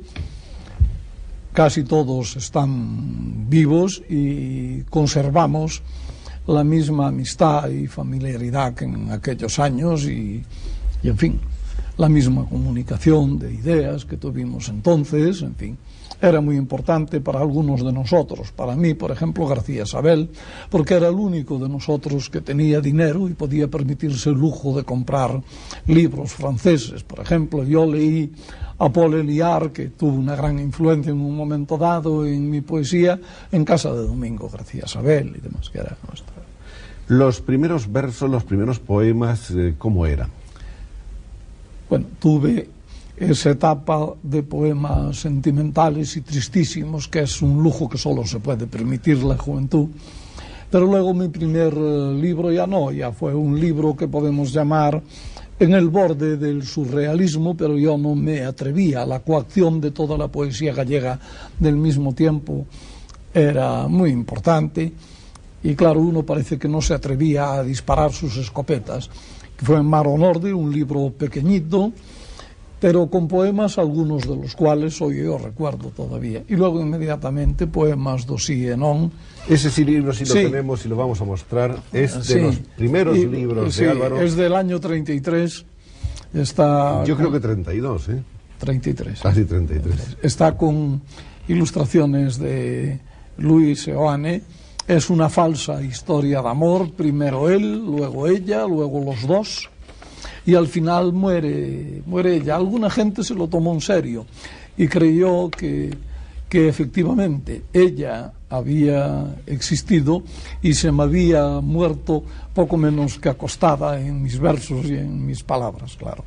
casi todos están vivos y conservamos la misma amistad y familiaridad que en aquellos años y en fin, la misma comunicación de ideas que tuvimos entonces, en fin. Era muy importante para algunos de nosotros, para mí, por ejemplo, García Sabel, porque era el único de nosotros que tenía dinero y podía permitirse el lujo de comprar libros franceses. Por ejemplo, yo leí a Paul Éluard, que tuvo una gran influencia en un momento dado en mi poesía, en casa de Domingo García Sabel y demás, que era nuestra. Los primeros versos, los primeros poemas, ¿cómo eran? Bueno, tuve esa etapa de poemas sentimentales y tristísimos, que es un lujo que solo se puede permitir la juventud. Pero luego mi primer libro ya fue un libro que podemos llamar en el borde del surrealismo, pero yo no me atrevía. La coacción de toda la poesía gallega del mismo tiempo era muy importante, y claro, uno parece que no se atrevía a disparar sus escopetas. Fue en Mar o Norte, un libro pequeñito, pero con poemas, algunos de los cuales hoy yo recuerdo todavía. Y luego inmediatamente poemas do sí e non. Ese sí libro sí lo tenemos y lo vamos a mostrar. Es de los primeros libros de Álvaro. Es del año 33. Está yo creo que 32, ¿eh? 33. Casi 33. Está con ilustraciones de Luis Seoane. Es una falsa historia de amor. Primero él, luego ella, luego los dos. Y al final muere ella. Alguna gente se lo tomó en serio y creyó que efectivamente ella había existido y se me había muerto poco menos que acostada en mis versos y en mis palabras, claro.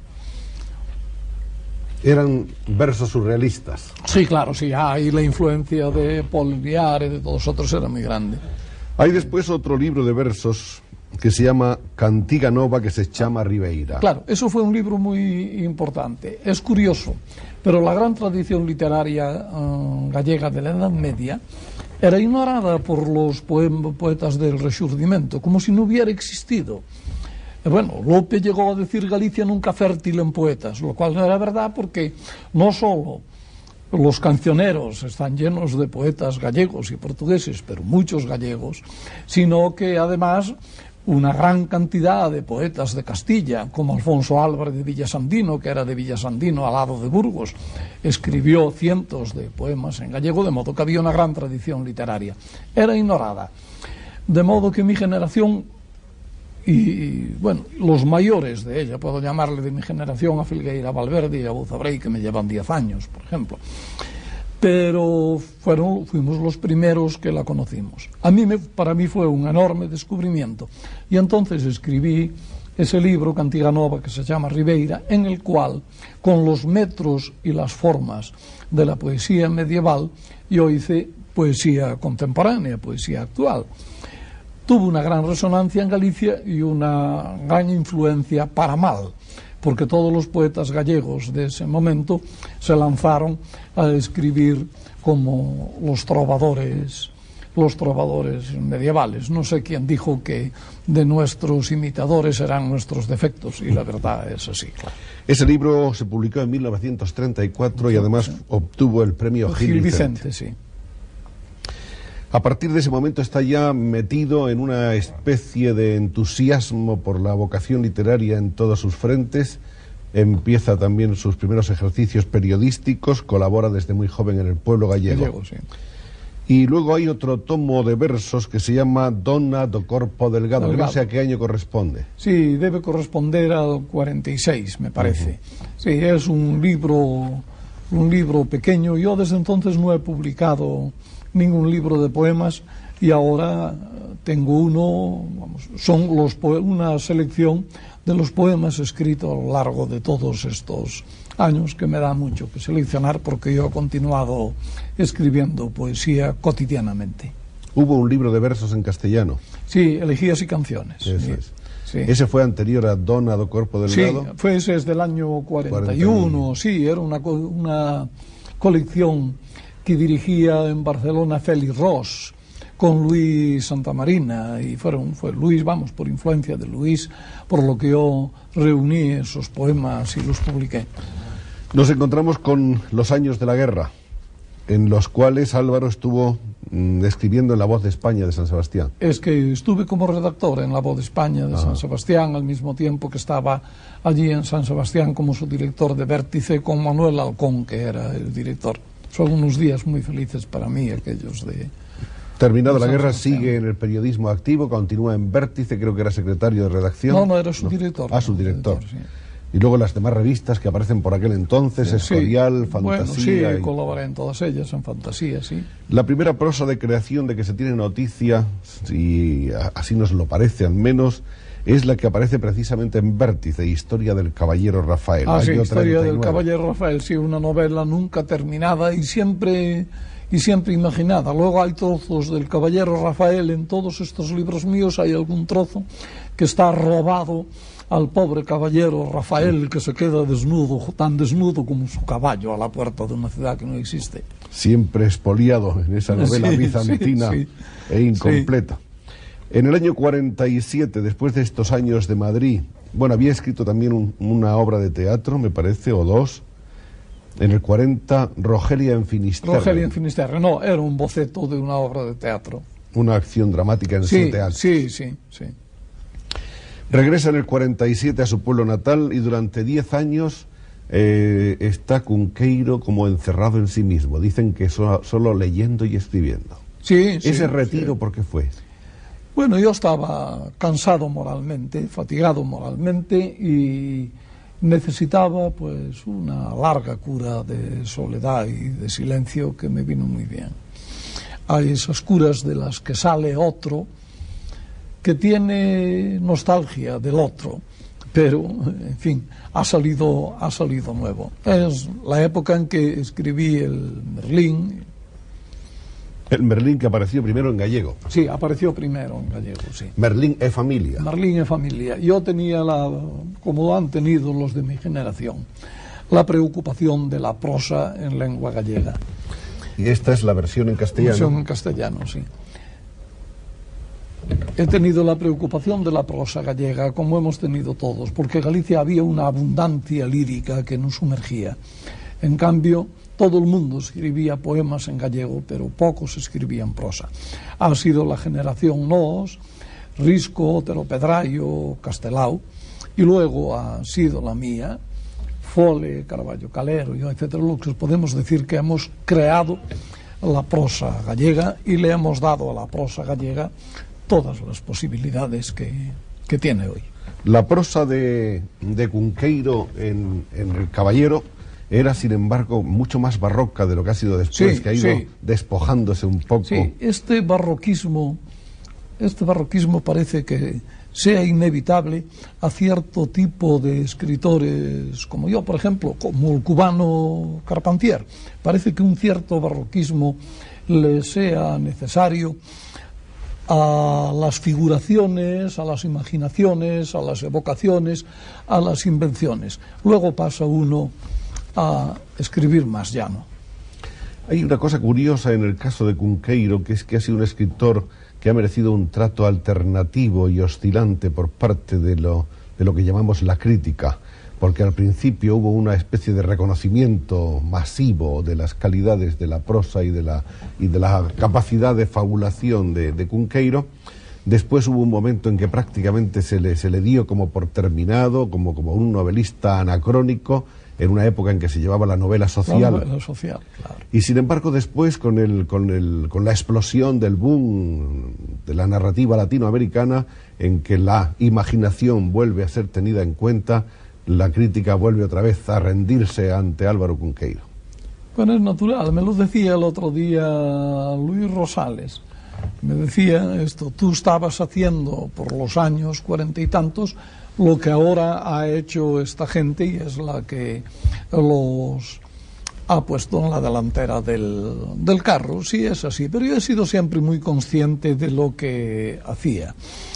Eran versos surrealistas. Sí, claro, sí. Y la influencia de Paul Éluard y de todos otros era muy grande. Hay después otro libro de versos que se llama Cantiga Nova, que se llama Ribeira. Claro, eso fue un libro muy importante. Es curioso, pero la gran tradición literaria gallega de la Edad Media era ignorada por los poetas del Rexurdimento, como si no hubiera existido. Bueno, Lope llegó a decir Galicia nunca fértil en poetas, lo cual no era verdad, porque no solo los cancioneros están llenos de poetas gallegos y portugueses, pero muchos gallegos, sino que además una gran cantidad de poetas de Castilla, como Alfonso Álvarez de Villasandino, que era de Villasandino al lado de Burgos, escribió cientos de poemas en gallego, de modo que había una gran tradición literaria. Era ignorada. De modo que mi generación, y bueno, los mayores de ella, puedo llamarle de mi generación a Filgueira Valverde y a Buzabrey, que me llevan 10 años, por ejemplo, pero fuimos los primeros que la conocimos. Para mí fue un enorme descubrimiento, y entonces escribí ese libro, Cantiga Nova, que se llama Ribeira, en el cual, con los metros y las formas de la poesía medieval, yo hice poesía contemporánea, poesía actual. Tuvo una gran resonancia en Galicia y una gran influencia para mal, porque todos los poetas gallegos de ese momento se lanzaron a escribir como los trovadores medievales. No sé quién dijo que de nuestros imitadores eran nuestros defectos, y la verdad es así. Claro. Ese libro se publicó en 1934 y además obtuvo el premio Gil Vicente. Sí. A partir de ese momento está ya metido en una especie de entusiasmo por la vocación literaria en todos sus frentes. Empieza también sus primeros ejercicios periodísticos, colabora desde muy joven en El Pueblo Gallego. Sí. Y luego hay otro tomo de versos que se llama Dona do Corpo Delgado. No sé a qué año corresponde. Sí, debe corresponder al 46, me parece. Sí, es un libro pequeño. Yo desde entonces no he publicado ningún libro de poemas, y ahora tengo una selección de los poemas escritos a lo largo de todos estos años, que me da mucho que seleccionar, porque yo he continuado escribiendo poesía cotidianamente. Hubo un libro de versos en castellano. Sí, Elegías y Canciones. Eso es. Sí. ¿Ese fue anterior a Dona do Corpo Delgado? Sí, ese es del año 41. Sí, era una colección que dirigía en Barcelona Félix Ros con Luis Santamarina, y fue Luis, por influencia de Luis, por lo que yo reuní esos poemas y los publiqué. Nos encontramos con los años de la guerra, en los cuales Álvaro estuvo escribiendo en La Voz de España de San Sebastián. Es que estuve como redactor en La Voz de España de San Sebastián, al mismo tiempo que estaba allí en San Sebastián como subdirector de Vértice, con Manuel Alcón, que era el director. Son unos días muy felices para mí, aquellos de... Terminada la guerra, sigue en el periodismo activo, continúa en Vértice, creo que era secretario de redacción. No, era subdirector. Subdirector. Sí. Y luego las demás revistas que aparecen por aquel entonces, Escorial, Fantasía... Bueno, sí, colaboré en todas ellas, en Fantasía, sí. La primera prosa de creación de que se tiene noticia, y así nos lo parece al menos, es la que aparece precisamente en Vértice, Historia del Caballero Rafael. Sí, Historia del Caballero Rafael, sí, una novela nunca terminada y siempre imaginada. Luego hay trozos del Caballero Rafael en todos estos libros míos, hay algún trozo que está robado al pobre caballero Rafael, que se queda desnudo, tan desnudo como su caballo, a la puerta de una ciudad que no existe. Siempre expoliado en esa novela bizantina e incompleta. Sí. En el año 47, después de estos años de Madrid, había escrito también una obra de teatro, me parece, o dos. En el 40, Rogelia en Finisterre. Rogelia en Finisterre, no, era un boceto de una obra de teatro. Una acción dramática en su teatro. Sí. Regresa en el 47 a su pueblo natal y durante 10 años está Cunqueiro como encerrado en sí mismo. Dicen que solo leyendo y escribiendo. Sí. ¿Ese retiro por qué fue? Bueno, yo estaba cansado moralmente, fatigado moralmente, y necesitaba pues una larga cura de soledad y de silencio que me vino muy bien. Hay esas curas de las que sale otro que tiene nostalgia del otro, pero en fin, ha salido nuevo. Es la época en que escribí el Merlín. El Merlín, que apareció primero en gallego. Sí, apareció primero en gallego, sí. Merlín é familia. Merlín é familia. Yo tenía, como han tenido los de mi generación, la preocupación de la prosa en lengua gallega. Y esta es la versión en castellano. Versión en castellano, sí. he tenido la preocupación de la prosa gallega, como hemos tenido todos, porque en Galicia había una abundancia lírica que nos sumergía. En cambio, todo el mundo escribía poemas en gallego, pero pocos escribían prosa. Ha sido la generación Nós, Risco, Otero Pedrayo, Castelao, y luego ha sido la mía, Fole, Carballo Calero, etcétera, lo que podemos decir que hemos creado la prosa gallega y le hemos dado a la prosa gallega todas las posibilidades que tiene hoy. La prosa de Cunqueiro en El Caballero era, sin embargo, mucho más barroca de lo que ha sido después, que ha ido despojándose un poco. Sí, este barroquismo parece que sea inevitable a cierto tipo de escritores como yo, por ejemplo, como el cubano Carpentier. Parece que un cierto barroquismo le sea necesario a las figuraciones, a las imaginaciones, a las evocaciones, a las invenciones. Luego pasa uno a escribir más llano. Hay una cosa curiosa en el caso de Cunqueiro, que es que ha sido un escritor que ha merecido un trato alternativo y oscilante por parte de lo que llamamos la crítica, porque al principio hubo una especie de reconocimiento masivo de las calidades de la prosa y de la capacidad de fabulación de Cunqueiro. Después hubo un momento en que prácticamente se le dio como por terminado, como un novelista anacrónico, en una época en que se llevaba la novela social. La novela social, claro. Y sin embargo después con la explosión del boom de la narrativa latinoamericana, en que la imaginación vuelve a ser tenida en cuenta, la crítica vuelve otra vez a rendirse ante Álvaro Cunqueiro. Bueno, es natural, me lo decía el otro día Luis Rosales. Me decía esto: tú estabas haciendo por los años 40 y tantos lo que ahora ha hecho esta gente, y es la que los ha puesto en la delantera del carro. Sí, es así, pero yo he sido siempre muy consciente de lo que hacía.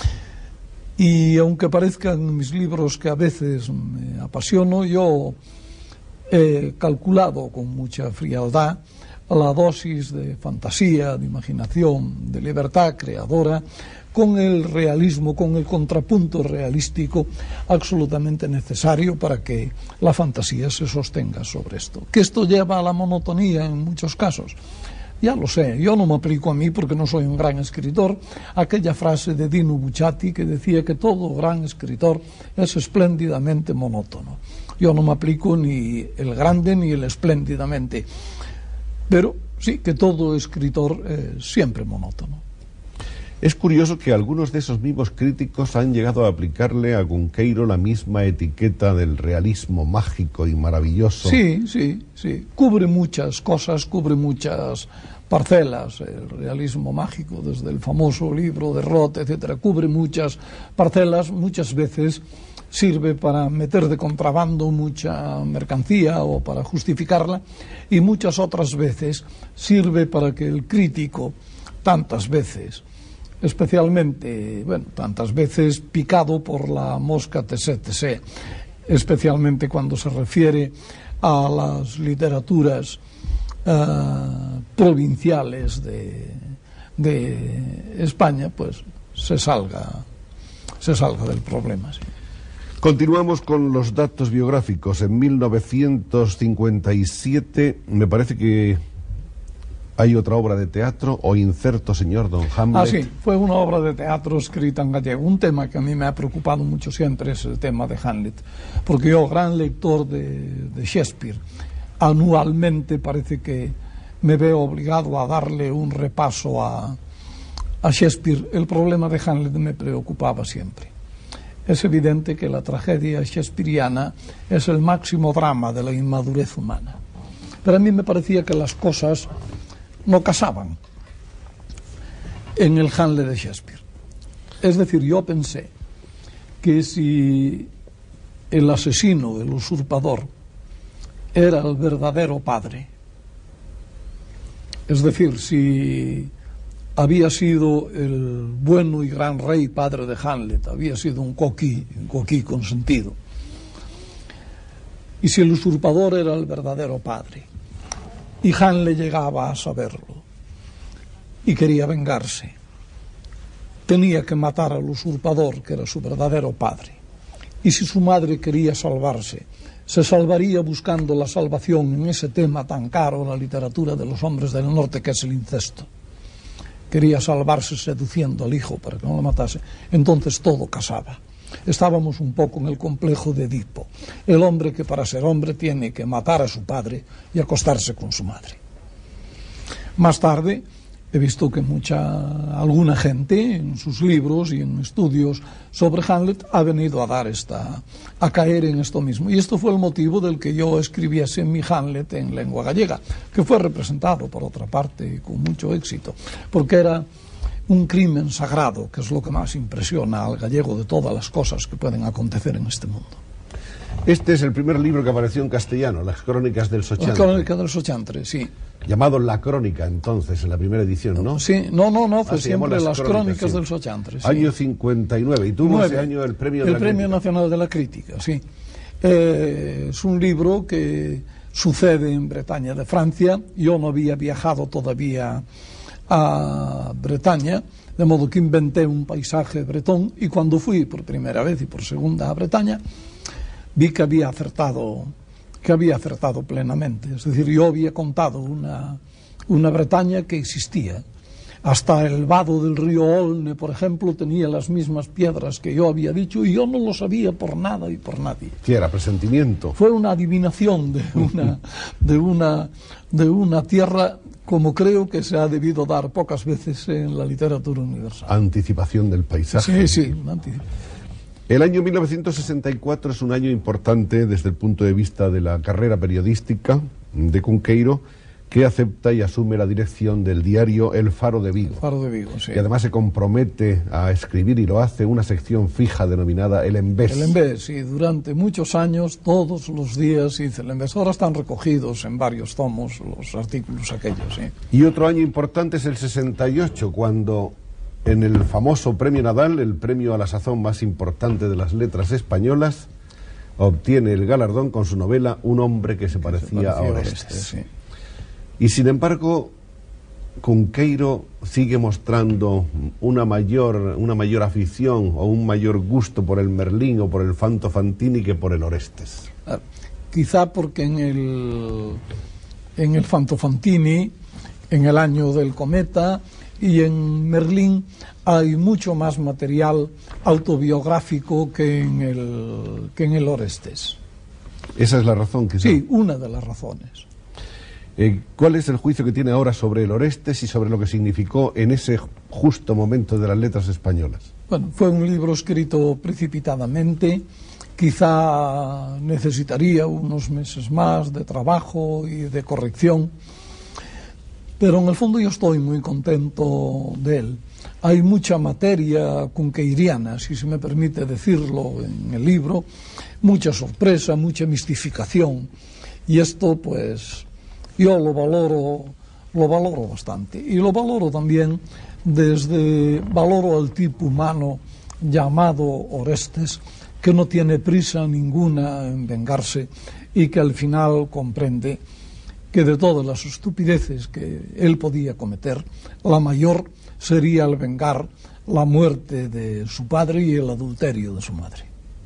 Y aunque parezcan mis libros que a veces me apasiono, yo he calculado con mucha frialdad la dosis de fantasía, de imaginación, de libertad creadora, con el realismo, con el contrapunto realístico absolutamente necesario para que la fantasía se sostenga sobre esto. Que esto lleva a la monotonía en muchos casos, ya lo sé, yo no me aplico a mí porque no soy un gran escritor, aquella frase de Dino Bucciati que decía que todo gran escritor es espléndidamente monótono. Yo no me aplico ni el grande ni el espléndidamente, pero sí que todo escritor es siempre monótono. Es curioso que algunos de esos mismos críticos han llegado a aplicarle a Cunqueiro la misma etiqueta del realismo mágico y maravilloso. Sí. Cubre muchas cosas, cubre muchas parcelas, el realismo mágico, desde el famoso libro de Roth, etcétera, cubre muchas parcelas, muchas veces sirve para meter de contrabando mucha mercancía o para justificarla, y muchas otras veces sirve para que el crítico, tantas veces picado por la mosca tsé, especialmente cuando se refiere a las literaturas provinciales de España, pues se salga del problema. Sí. Continuamos con los datos biográficos. En 1957 me parece que hay otra obra de teatro, O incerto señor Don Hamlet. Ah, sí, fue una obra de teatro escrita en gallego. Un tema que a mí me ha preocupado mucho siempre es el tema de Hamlet, porque yo, gran lector de Shakespeare, anualmente parece que me veo obligado a darle un repaso a Shakespeare. El problema de Hamlet me preocupaba siempre. Es evidente que la tragedia shakespeariana es el máximo drama de la inmadurez humana, pero a mí me parecía que las cosas no casaban en el Hamlet de Shakespeare. Es decir, yo pensé que si el asesino, el usurpador, era el verdadero padre, es decir, si había sido el bueno y gran rey padre de Hamlet, había sido un coquí consentido, y si el usurpador era el verdadero padre, y Hamlet llegaba a saberlo y quería vengarse, tenía que matar al usurpador, que era su verdadero padre. Y si su madre quería salvarse, se salvaría buscando la salvación en ese tema tan caro en la literatura de los hombres del norte, que es el incesto. Quería salvarse seduciendo al hijo para que no lo matase. Entonces todo casaba. Estábamos un poco en el complejo de Edipo, el hombre que para ser hombre tiene que matar a su padre y acostarse con su madre. Más tarde he visto que alguna gente en sus libros y en estudios sobre Hamlet ha venido a caer en esto mismo. Y esto fue el motivo del que yo escribiese mi Hamlet en lengua gallega, que fue representado por otra parte con mucho éxito, porque era un crimen sagrado, que es lo que más impresiona al gallego de todas las cosas que pueden acontecer en este mundo. Este es el primer libro que apareció en castellano, Las Crónicas del Sochantre. Las Crónicas del Sochantre, sí. Llamado La Crónica, entonces, en la primera edición, ¿no? Sí, no, fue siempre Las Crónicas del Sochantre. Sí. Año 59, y tuvo ese año el Premio Nacional de la Crítica, sí. Es un libro que sucede en Bretaña de Francia. Yo no había viajado todavía a Bretaña, de modo que inventé un paisaje bretón, y cuando fui por primera vez y por segunda a Bretaña, vi que había acertado plenamente. Es decir, yo había contado una Bretaña que existía. Hasta el vado del río Olne, por ejemplo, tenía las mismas piedras que yo había dicho, y yo no lo sabía por nada y por nadie. ¿Qué era? ¿Presentimiento? Fue una adivinación de una tierra, como creo que se ha debido dar pocas veces en la literatura universal. Anticipación del paisaje. Sí, una anticipación. El año 1964 es un año importante desde el punto de vista de la carrera periodística de Cunqueiro, que acepta y asume la dirección del diario El Faro de Vigo. Faro de Vigo, sí. Y además se compromete a escribir, y lo hace, una sección fija denominada El Envés. El Envés, sí, durante muchos años, todos los días hice El Envés. Ahora están recogidos en varios tomos los artículos aquellos, sí. Y otro año importante es el 68, cuando en el famoso Premio Nadal, el premio a la sazón más importante de las letras españolas, obtiene el galardón con su novela Un hombre que se parecía a Orestes. Sí. Y sin embargo, Cunqueiro sigue mostrando una mayor afición o un mayor gusto por el Merlín o por el Fanto Fantini que por el Orestes. Quizá porque en el Fanto Fantini, en el año del cometa y en Merlín, hay mucho más material autobiográfico que en el Orestes. ¿Esa es la razón? Quizá. Sí, una de las razones. ¿Cuál es el juicio que tiene ahora sobre el Orestes y sobre lo que significó en ese justo momento de las letras españolas? Bueno, fue un libro escrito precipitadamente, quizá necesitaría unos meses más de trabajo y de corrección, pero en el fondo yo estoy muy contento de él. Hay mucha materia cunqueiriana, si se me permite decirlo, en el libro, mucha sorpresa, mucha mistificación, y esto pues yo lo valoro bastante, y lo valoro también valoro al tipo humano llamado Orestes, que no tiene prisa ninguna en vengarse y que al final comprende que de todas las estupideces que él podía cometer, la mayor sería el vengar la muerte de su padre y el adulterio de su madre.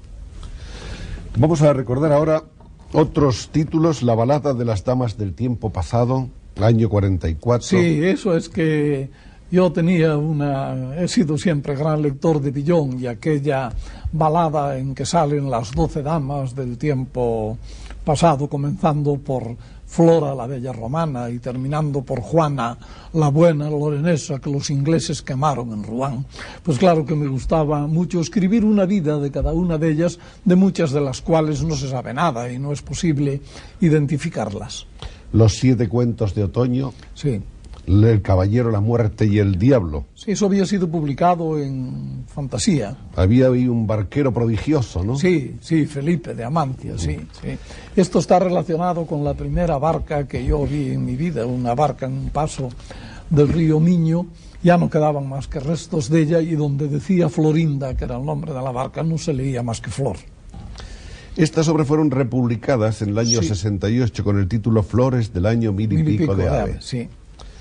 Vamos a recordar ahora otros títulos: La balada de las damas del tiempo pasado, año 44. Sí, eso es que yo he sido siempre gran lector de Villon, y aquella balada en que salen las 12 damas del tiempo pasado, comenzando por Flora, la bella romana, y terminando por Juana, la buena lorenesa que los ingleses quemaron en Rouen. Pues claro que me gustaba mucho escribir una vida de cada una de ellas, de muchas de las cuales no se sabe nada y no es posible identificarlas. Los 7 cuentos de otoño. Sí. El caballero, la muerte y el diablo. Sí, eso había sido publicado en Fantasía. Había ahí un barquero prodigioso, ¿no? Sí, Felipe de Amantia, sí. Esto está relacionado con la primera barca que yo vi en mi vida, una barca en un paso del río Miño. Ya no quedaban más que restos de ella, y donde decía Florinda, que era el nombre de la barca, no se leía más que Flor. Estas obras fueron republicadas en el año 68 con el título Flores del año mil y pico de ave. Sí.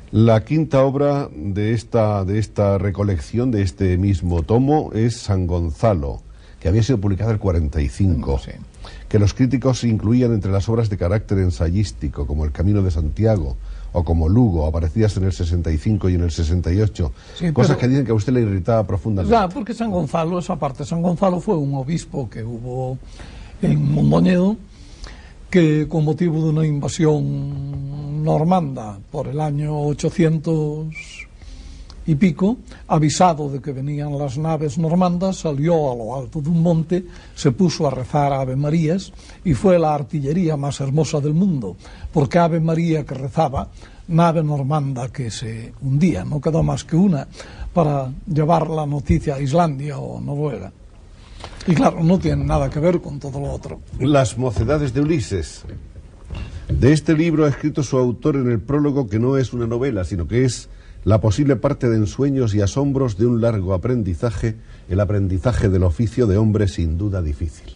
La quinta obra de esta recolección, de este mismo tomo, es San Gonzalo, que había sido publicada en el 45, sí, que los críticos incluían entre las obras de carácter ensayístico, como El Camino de Santiago o como Lugo, aparecidas en el 65 y en el 68, sí, cosas que dicen que a usted le irritaba profundamente. Ya, porque San Gonzalo, esa parte, San Gonzalo fue un obispo que hubo en Mondoñedo, que con motivo de una invasión normanda por el año 800 y pico, avisado de que venían las naves normandas, salió a lo alto de un monte, se puso a rezar Ave Marías y fue la artillería más hermosa del mundo, porque Ave María que rezaba, nave normanda que se hundía, no quedó más que una para llevar la noticia a Islandia o Noruega. Y claro, no tiene nada que ver con todo lo otro. Las mocedades de Ulises. De este libro ha escrito su autor en el prólogo que no es una novela, sino que es la posible parte de ensueños y asombros de un largo aprendizaje, el aprendizaje del oficio de hombre sin duda difícil.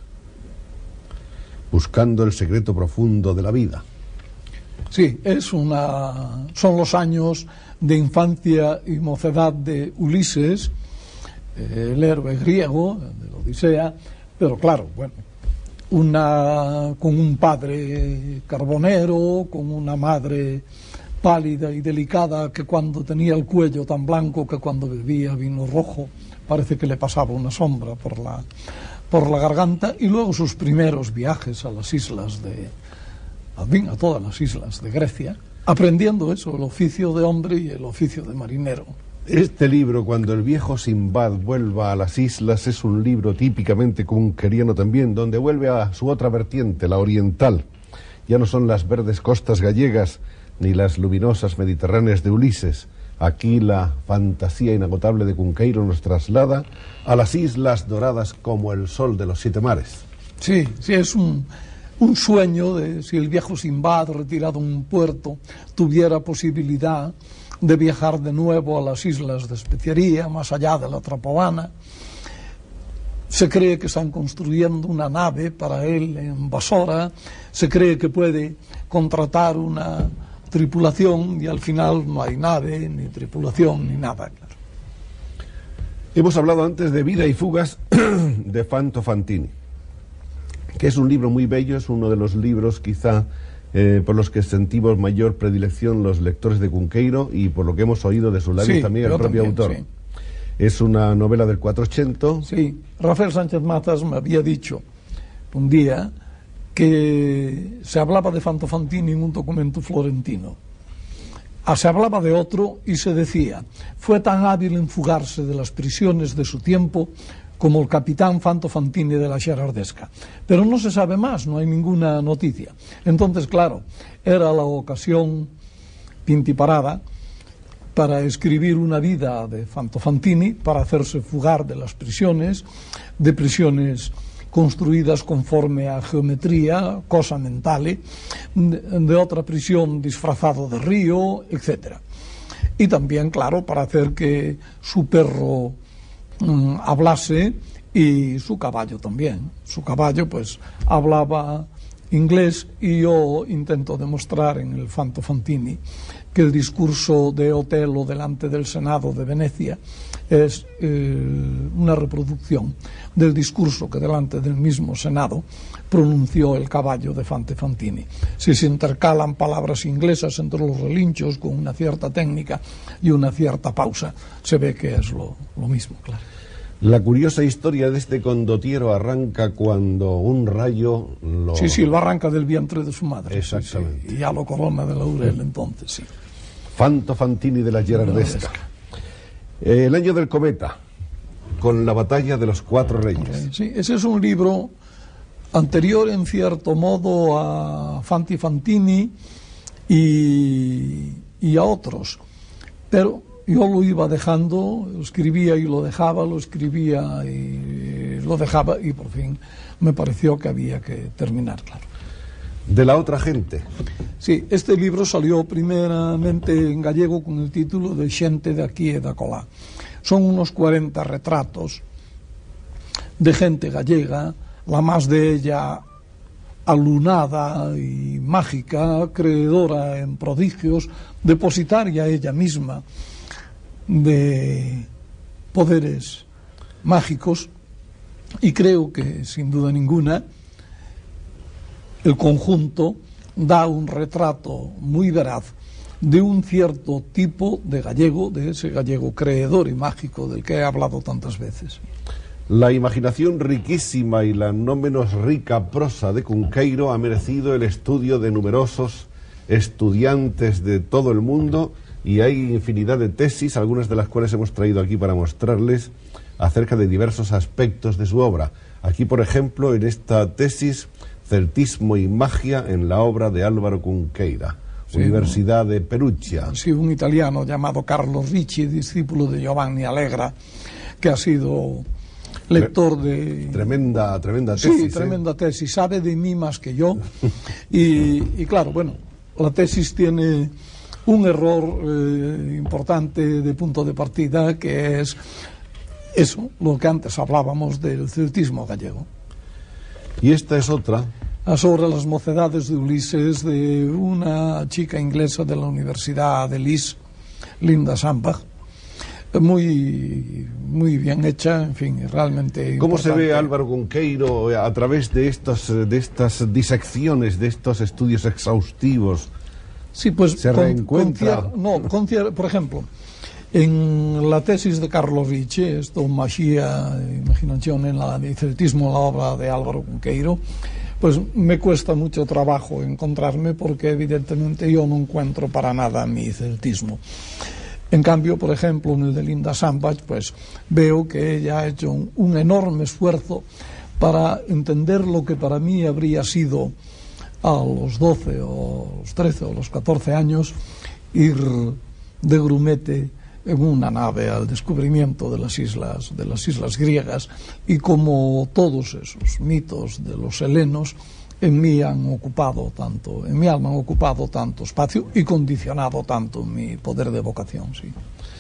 Buscando el secreto profundo de la vida. Sí, son los años de infancia y mocedad de Ulises, el héroe griego de la Odisea, pero claro, bueno, con un padre carbonero, con una madre pálida y delicada que cuando tenía el cuello tan blanco que cuando bebía vino rojo parece que le pasaba una sombra por la garganta, y luego sus primeros viajes a las islas a todas las islas de Grecia, aprendiendo eso, el oficio de hombre y el oficio de marinero. Este libro, Cuando el viejo Simbad vuelva a las islas, es un libro típicamente kunkeriano también, donde vuelve a su otra vertiente, la oriental. Ya no son las verdes costas gallegas ni las luminosas mediterráneas de Ulises. Aquí la fantasía inagotable de Cunqueiro nos traslada a las islas doradas como el sol de los siete mares. Sí, es un sueño de si el viejo Simbad, retirado en un puerto, tuviera posibilidad de viajar de nuevo a las islas de especiería, más allá de la Trapoana. Se cree que están construyendo una nave para él en Basora, se cree que puede contratar una tripulación y al final no hay nave, ni tripulación, ni nada, claro. Hemos hablado antes de Vida y fugas de Fanto Fantini, que es un libro muy bello, es uno de los libros quizá por los que sentimos mayor predilección los lectores de Cunqueiro y por lo que hemos oído de su labio también el propio autor. Sí. Es una novela del 480. Sí, Rafael Sánchez Mazas me había dicho un día que se hablaba de Fanto Fantini en un documento florentino. Se hablaba de otro y se decía: fue tan hábil en fugarse de las prisiones de su tiempo como el capitán Fanto Fantini de la Gerardesca. Pero no se sabe más, no hay ninguna noticia. Entonces, claro, era la ocasión pintiparada para escribir una vida de Fanto Fantini, para hacerse fugar de las prisiones, de prisiones construidas conforme a geometría, cosa mentale, de otra prisión disfrazado de río, etc. Y también, claro, para hacer que su perro hablase y su caballo también. Su caballo pues hablaba inglés y yo intento demostrar en el Fanto Fantini que el discurso de Otello delante del Senado de Venecia es una reproducción del discurso que delante del mismo Senado pronunció el caballo de Fanto Fantini. Si se intercalan palabras inglesas entre los relinchos con una cierta técnica y una cierta pausa, se ve que es lo mismo, claro. La curiosa historia de este condottiero arranca cuando un rayo lo... Sí, lo arranca del vientre de su madre. Exactamente. Sí, y ya lo corona de laurel entonces, sí. Fanto Fantini de la Gerardesca. El año del cometa, con la batalla de los 4 reyes. Sí, ese es un libro anterior en cierto modo a Fanti Fantini y a otros, pero yo lo iba dejando, lo escribía y lo dejaba, lo escribía y lo dejaba, y por fin me pareció que había que terminar, claro. De la otra gente. Sí, este libro salió primeramente en gallego con el título de Xente de aquí e da colá. Son unos 40 retratos de gente gallega, la más de ella alunada y mágica, creedora en prodigios, depositaria ella misma de poderes mágicos, y creo que sin duda ninguna el conjunto da un retrato muy veraz de un cierto tipo de gallego, de ese gallego creedor y mágico del que he hablado tantas veces. La imaginación riquísima y la no menos rica prosa de Cunqueiro ha merecido el estudio de numerosos estudiantes de todo el mundo, y hay infinidad de tesis, algunas de las cuales hemos traído aquí para mostrarles, acerca de diversos aspectos de su obra. Aquí, por ejemplo, en esta tesis, Celtismo y magia en la obra de Álvaro Cunqueira, sí, Universidad de Perugia. Sí, un italiano llamado Carlo Ricci, discípulo de Giovanni Allegra, que ha sido lector de... Tremenda tesis. Sí, tremenda tesis, sabe de mí más que yo. y claro, bueno, la tesis tiene un error importante de punto de partida, que es eso, lo que antes hablábamos del celtismo gallego. Y esta es otra. Sobre las mocedades de Ulises, de una chica inglesa de la Universidad de Leeds, Linda Sambach. Muy bien hecha, en fin, realmente ¿Cómo importante. se ve Álvaro Cunqueiro a través de estas disecciones, de estos estudios exhaustivos? Sí, pues se reencuentra. Por ejemplo, en la tesis de Carlo Ricci, esto, Magia, imaginación en el celtismo, en la obra de Álvaro Cunqueiro, pues me cuesta mucho trabajo encontrarme, porque evidentemente yo no encuentro para nada mi celtismo. En cambio, por ejemplo, en el de Linda Sambach, pues veo que ella ha hecho un enorme esfuerzo para entender lo que para mí habría sido a los 12 o los 13 o los 14 años ir de grumete en una nave al descubrimiento de las islas griegas, y como todos esos mitos de los helenos en mi alma han ocupado tanto espacio y condicionado tanto mi poder de vocación, sí.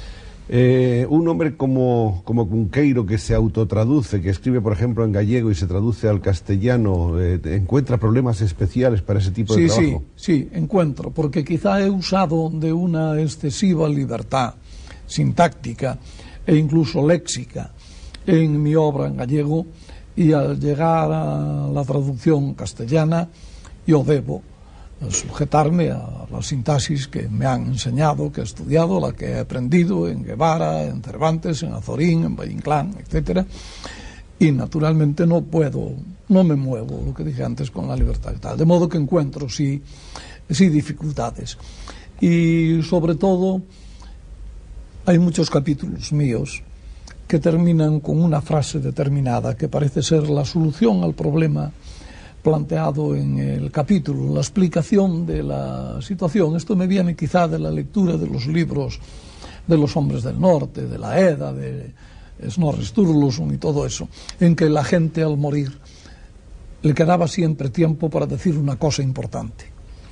Un hombre como Cunqueiro, que se autotraduce, que escribe por ejemplo en gallego y se traduce al castellano, ¿encuentra problemas especiales para ese tipo de trabajo? Sí, encuentro, porque quizá he usado de una excesiva libertad sintáctica e incluso léxica en mi obra en gallego, y al llegar a la traducción castellana yo debo sujetarme a la sintaxis que me han enseñado, que he estudiado, la que he aprendido en Guevara, en Cervantes, en Azorín, en Valle Inclán, etcétera, y naturalmente no me muevo, lo que dije antes, con la libertad y tal, de modo que encuentro sí dificultades. Y sobre todo hay muchos capítulos míos que terminan con una frase determinada que parece ser la solución al problema planteado en el capítulo, la explicación de la situación. Esto me viene quizá de la lectura de los libros de los hombres del norte, de la Edda, de Snorri Sturluson y todo eso, en que la gente al morir le quedaba siempre tiempo para decir una cosa importante.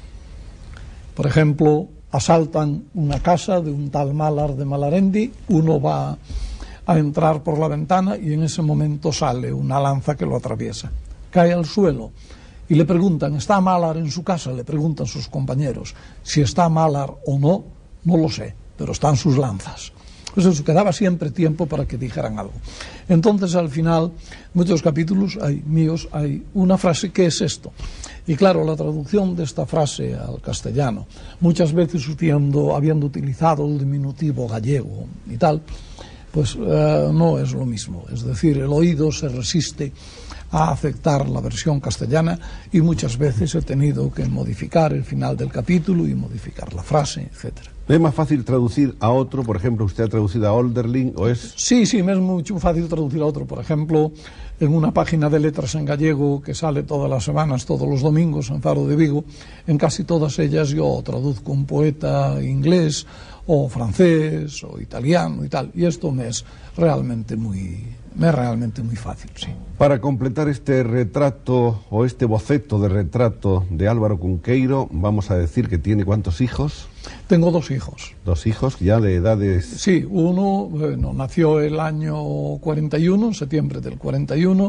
Por ejemplo, asaltan una casa de un tal Malar de Malarendi, uno va a entrar por la ventana y en ese momento sale una lanza que lo atraviesa. Cae al suelo y le preguntan, ¿está Malar en su casa? Le preguntan sus compañeros. Si está Malar o no, no lo sé, pero están sus lanzas. Pues eso, quedaba siempre tiempo para que dijeran algo. Entonces, al final, muchos capítulos míos hay una frase que es esto. Y claro, la traducción de esta frase al castellano, muchas veces habiendo utilizado el diminutivo gallego y tal, pues no es lo mismo. Es decir, el oído se resiste a aceptar la versión castellana y muchas veces he tenido que modificar el final del capítulo y modificar la frase, etcétera. ¿Es más fácil traducir a otro? Por ejemplo, ¿usted ha traducido a Olderlin o es...? Sí, me es mucho fácil traducir a otro. Por ejemplo, en una página de letras en gallego que sale todas las semanas, todos los domingos, en Faro de Vigo, en casi todas ellas yo traduzco un poeta inglés o francés o italiano y tal. Y esto me es realmente muy fácil, sí. Para completar este retrato o este boceto de retrato de Álvaro Cunqueiro, vamos a decir que tiene ¿cuántos hijos? Tengo 2 hijos. 2 hijos ya de edades... Sí, uno nació el año 41, en septiembre del 41,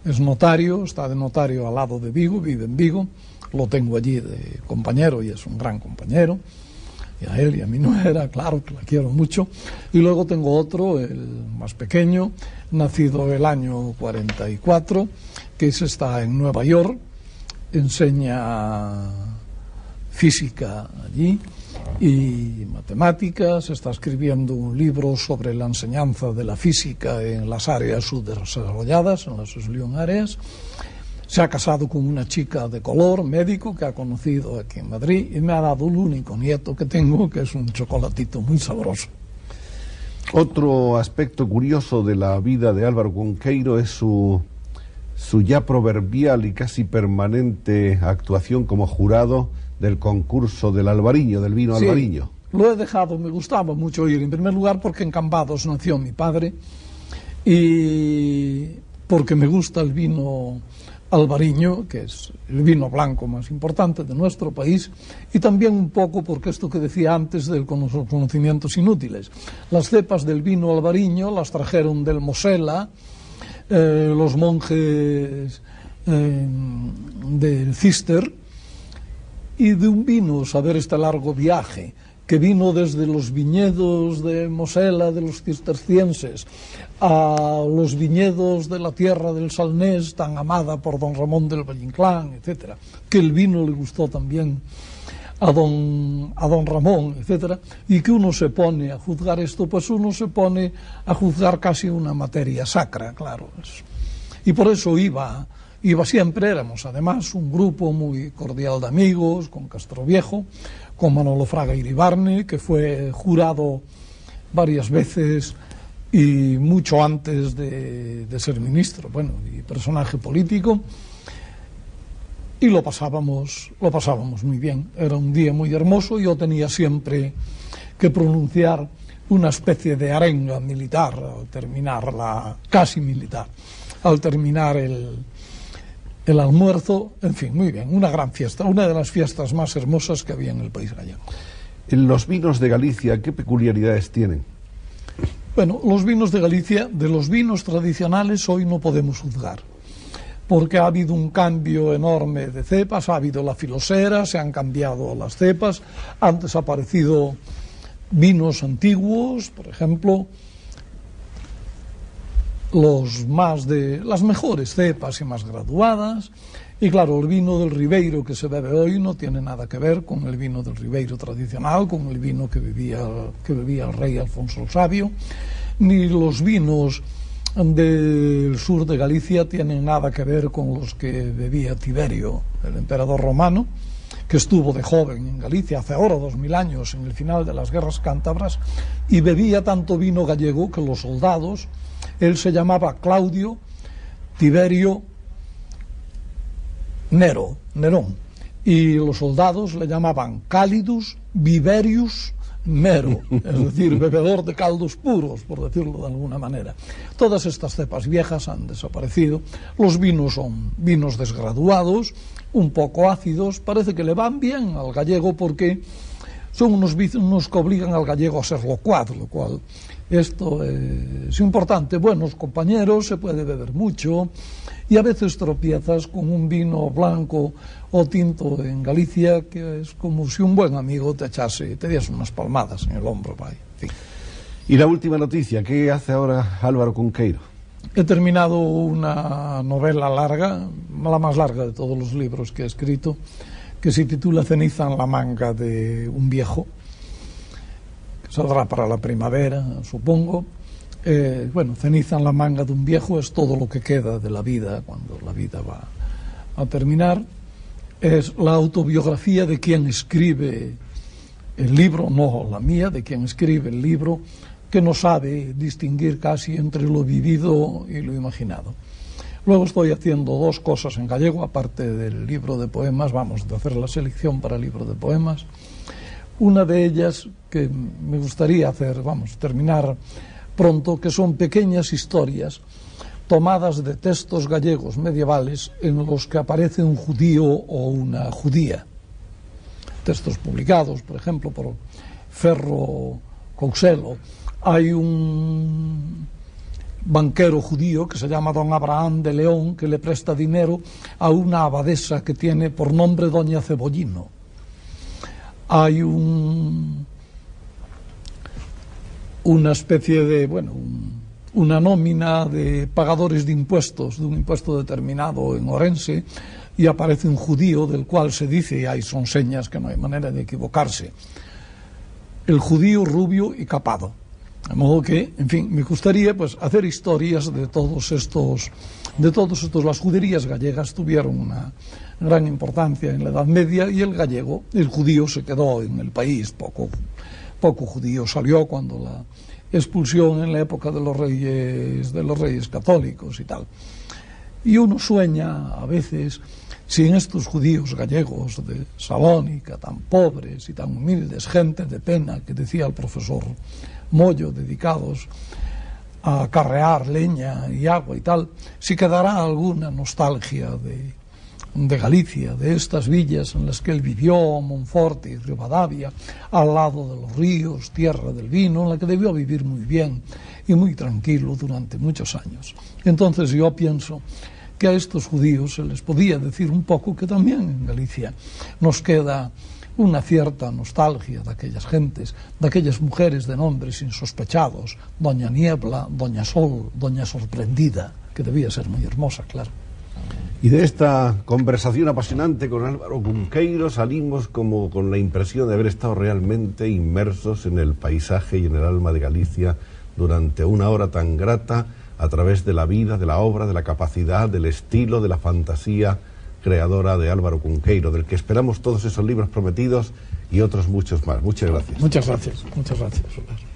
es notario, está de notario al lado de Vigo, vive en Vigo, lo tengo allí de compañero y es un gran compañero, y a él y a mi nuera, claro que la quiero mucho. Y luego tengo otro, el más pequeño, nacido el año 44, que está en Nueva York, enseña física allí y matemáticas, está escribiendo un libro sobre la enseñanza de la física en las áreas subdesarrolladas, en las Slium áreas. Se ha casado con una chica de color, médico, que ha conocido aquí en Madrid, y me ha dado el único nieto que tengo, que es un chocolatito muy sabroso. Otro aspecto curioso de la vida de Álvaro Cunqueiro es su ya proverbial y casi permanente actuación como jurado del concurso del Albariño, del vino Sí, Albariño. lo he dejado, me gustaba mucho ir, en primer lugar porque en Cambados nació mi padre y porque me gusta el vino Albariño, que es el vino blanco más importante de nuestro país, y también un poco porque esto que decía antes de los conocimientos inútiles. Las cepas del vino Albariño las trajeron del Mosela, los monjes del Cister, y de un vino, saber este largo viaje, que vino desde los viñedos de Mosela, de los cistercienses, a los viñedos de la tierra del Salnés, tan amada por don Ramón del Valle-Inclán, etcétera, que el vino le gustó también a don Ramón, etcétera, y que uno se pone a juzgar esto, pues uno se pone a juzgar casi una materia sacra, claro. Y por eso iba siempre, éramos además un grupo muy cordial de amigos, con Castroviejo, con Manolo Fraga Iribarne, que fue jurado varias veces y mucho antes de ser ministro, bueno, y personaje político, y lo pasábamos muy bien. Era un día muy hermoso. Yo tenía siempre que pronunciar una especie de arenga militar al terminar casi militar, al terminar el almuerzo. En fin, muy bien, una gran fiesta, una de las fiestas más hermosas que había en el país gallego. En los vinos de Galicia, ¿qué peculiaridades tienen? Bueno, los vinos de Galicia, de los vinos tradicionales hoy no podemos juzgar, porque ha habido un cambio enorme de cepas, ha habido la filosera, se han cambiado las cepas, han desaparecido vinos antiguos, por ejemplo, las mejores cepas y más graduadas, y claro, el vino del Ribeiro que se bebe hoy no tiene nada que ver con el vino del Ribeiro tradicional, con el vino que bebía el rey Alfonso el Sabio, ni los vinos del sur de Galicia tienen nada que ver con los que bebía Tiberio, el emperador romano, que estuvo de joven en Galicia hace ahora 2000 años, en el final de las guerras cántabras, y bebía tanto vino gallego que los soldados, él se llamaba Claudio Tiberio Nerón, y los soldados le llamaban Calidus Viverius Nero, es decir, bebedor de caldos puros, por decirlo de alguna manera. Todas estas cepas viejas han desaparecido. Los vinos son vinos desgraduados, un poco ácidos, parece que le van bien al gallego porque son unos vinos que obligan al gallego a ser locuaz, lo cual esto es importante. Buenos compañeros, se puede beber mucho, y a veces tropiezas con un vino blanco o tinto en Galicia que es como si un buen amigo te diese unas palmadas en el hombro. En fin. Y la última noticia, ¿qué hace ahora Álvaro Cunqueiro? He terminado una novela larga, la más larga de todos los libros que he escrito, que se titula Ceniza en la manga de un viejo, que saldrá para la primavera, supongo. Bueno, ceniza en la manga de un viejo es todo lo que queda de la vida cuando la vida va a terminar. Es la autobiografía de quien escribe el libro, no la mía, de quien escribe el libro, que no sabe distinguir casi entre lo vivido y lo imaginado. Luego estoy haciendo dos cosas en gallego, aparte del libro de poemas, vamos a hacer la selección para el libro de poemas. Una de ellas que me gustaría terminar pronto, que son pequeñas historias tomadas de textos gallegos medievales en los que aparece un judío o una judía. Textos publicados, por ejemplo, por Ferro Couselo. Hay un banquero judío que se llama don Abraham de León, que le presta dinero a una abadesa que tiene por nombre doña Cebollino. Hay una especie de, una nómina de pagadores de impuestos, de un impuesto determinado en Orense, y aparece un judío del cual se dice, y ahí son señas que no hay manera de equivocarse, el judío rubio y capado. De modo que, en fin, me gustaría pues hacer historias de todos estos. Las juderías gallegas tuvieron una gran importancia en la Edad Media, y el gallego, el judío, se quedó en el país. Poco judío salió cuando la expulsión en la época de los reyes católicos y tal. Y uno sueña a veces sin estos judíos gallegos de Salónica, tan pobres y tan humildes, gente de pena, que decía el profesor Moyo, dedicados a acarrear leña y agua y tal, si quedará alguna nostalgia de Galicia, de estas villas en las que él vivió, Monforte y Ribadavia, al lado de los ríos, tierra del vino, en la que debió vivir muy bien y muy tranquilo durante muchos años. Entonces yo pienso que a estos judíos se les podía decir un poco que también en Galicia nos queda una cierta nostalgia de aquellas gentes, de aquellas mujeres de nombres insospechados, doña Niebla, doña Sol, doña Sorprendida, que debía ser muy hermosa, claro. Y de esta conversación apasionante con Álvaro Cunqueiro salimos como con la impresión de haber estado realmente inmersos en el paisaje y en el alma de Galicia durante una hora tan grata, a través de la vida, de la obra, de la capacidad, del estilo, de la fantasía creadora de Álvaro Cunqueiro, del que esperamos todos esos libros prometidos y otros muchos más. Muchas gracias. Muchas gracias.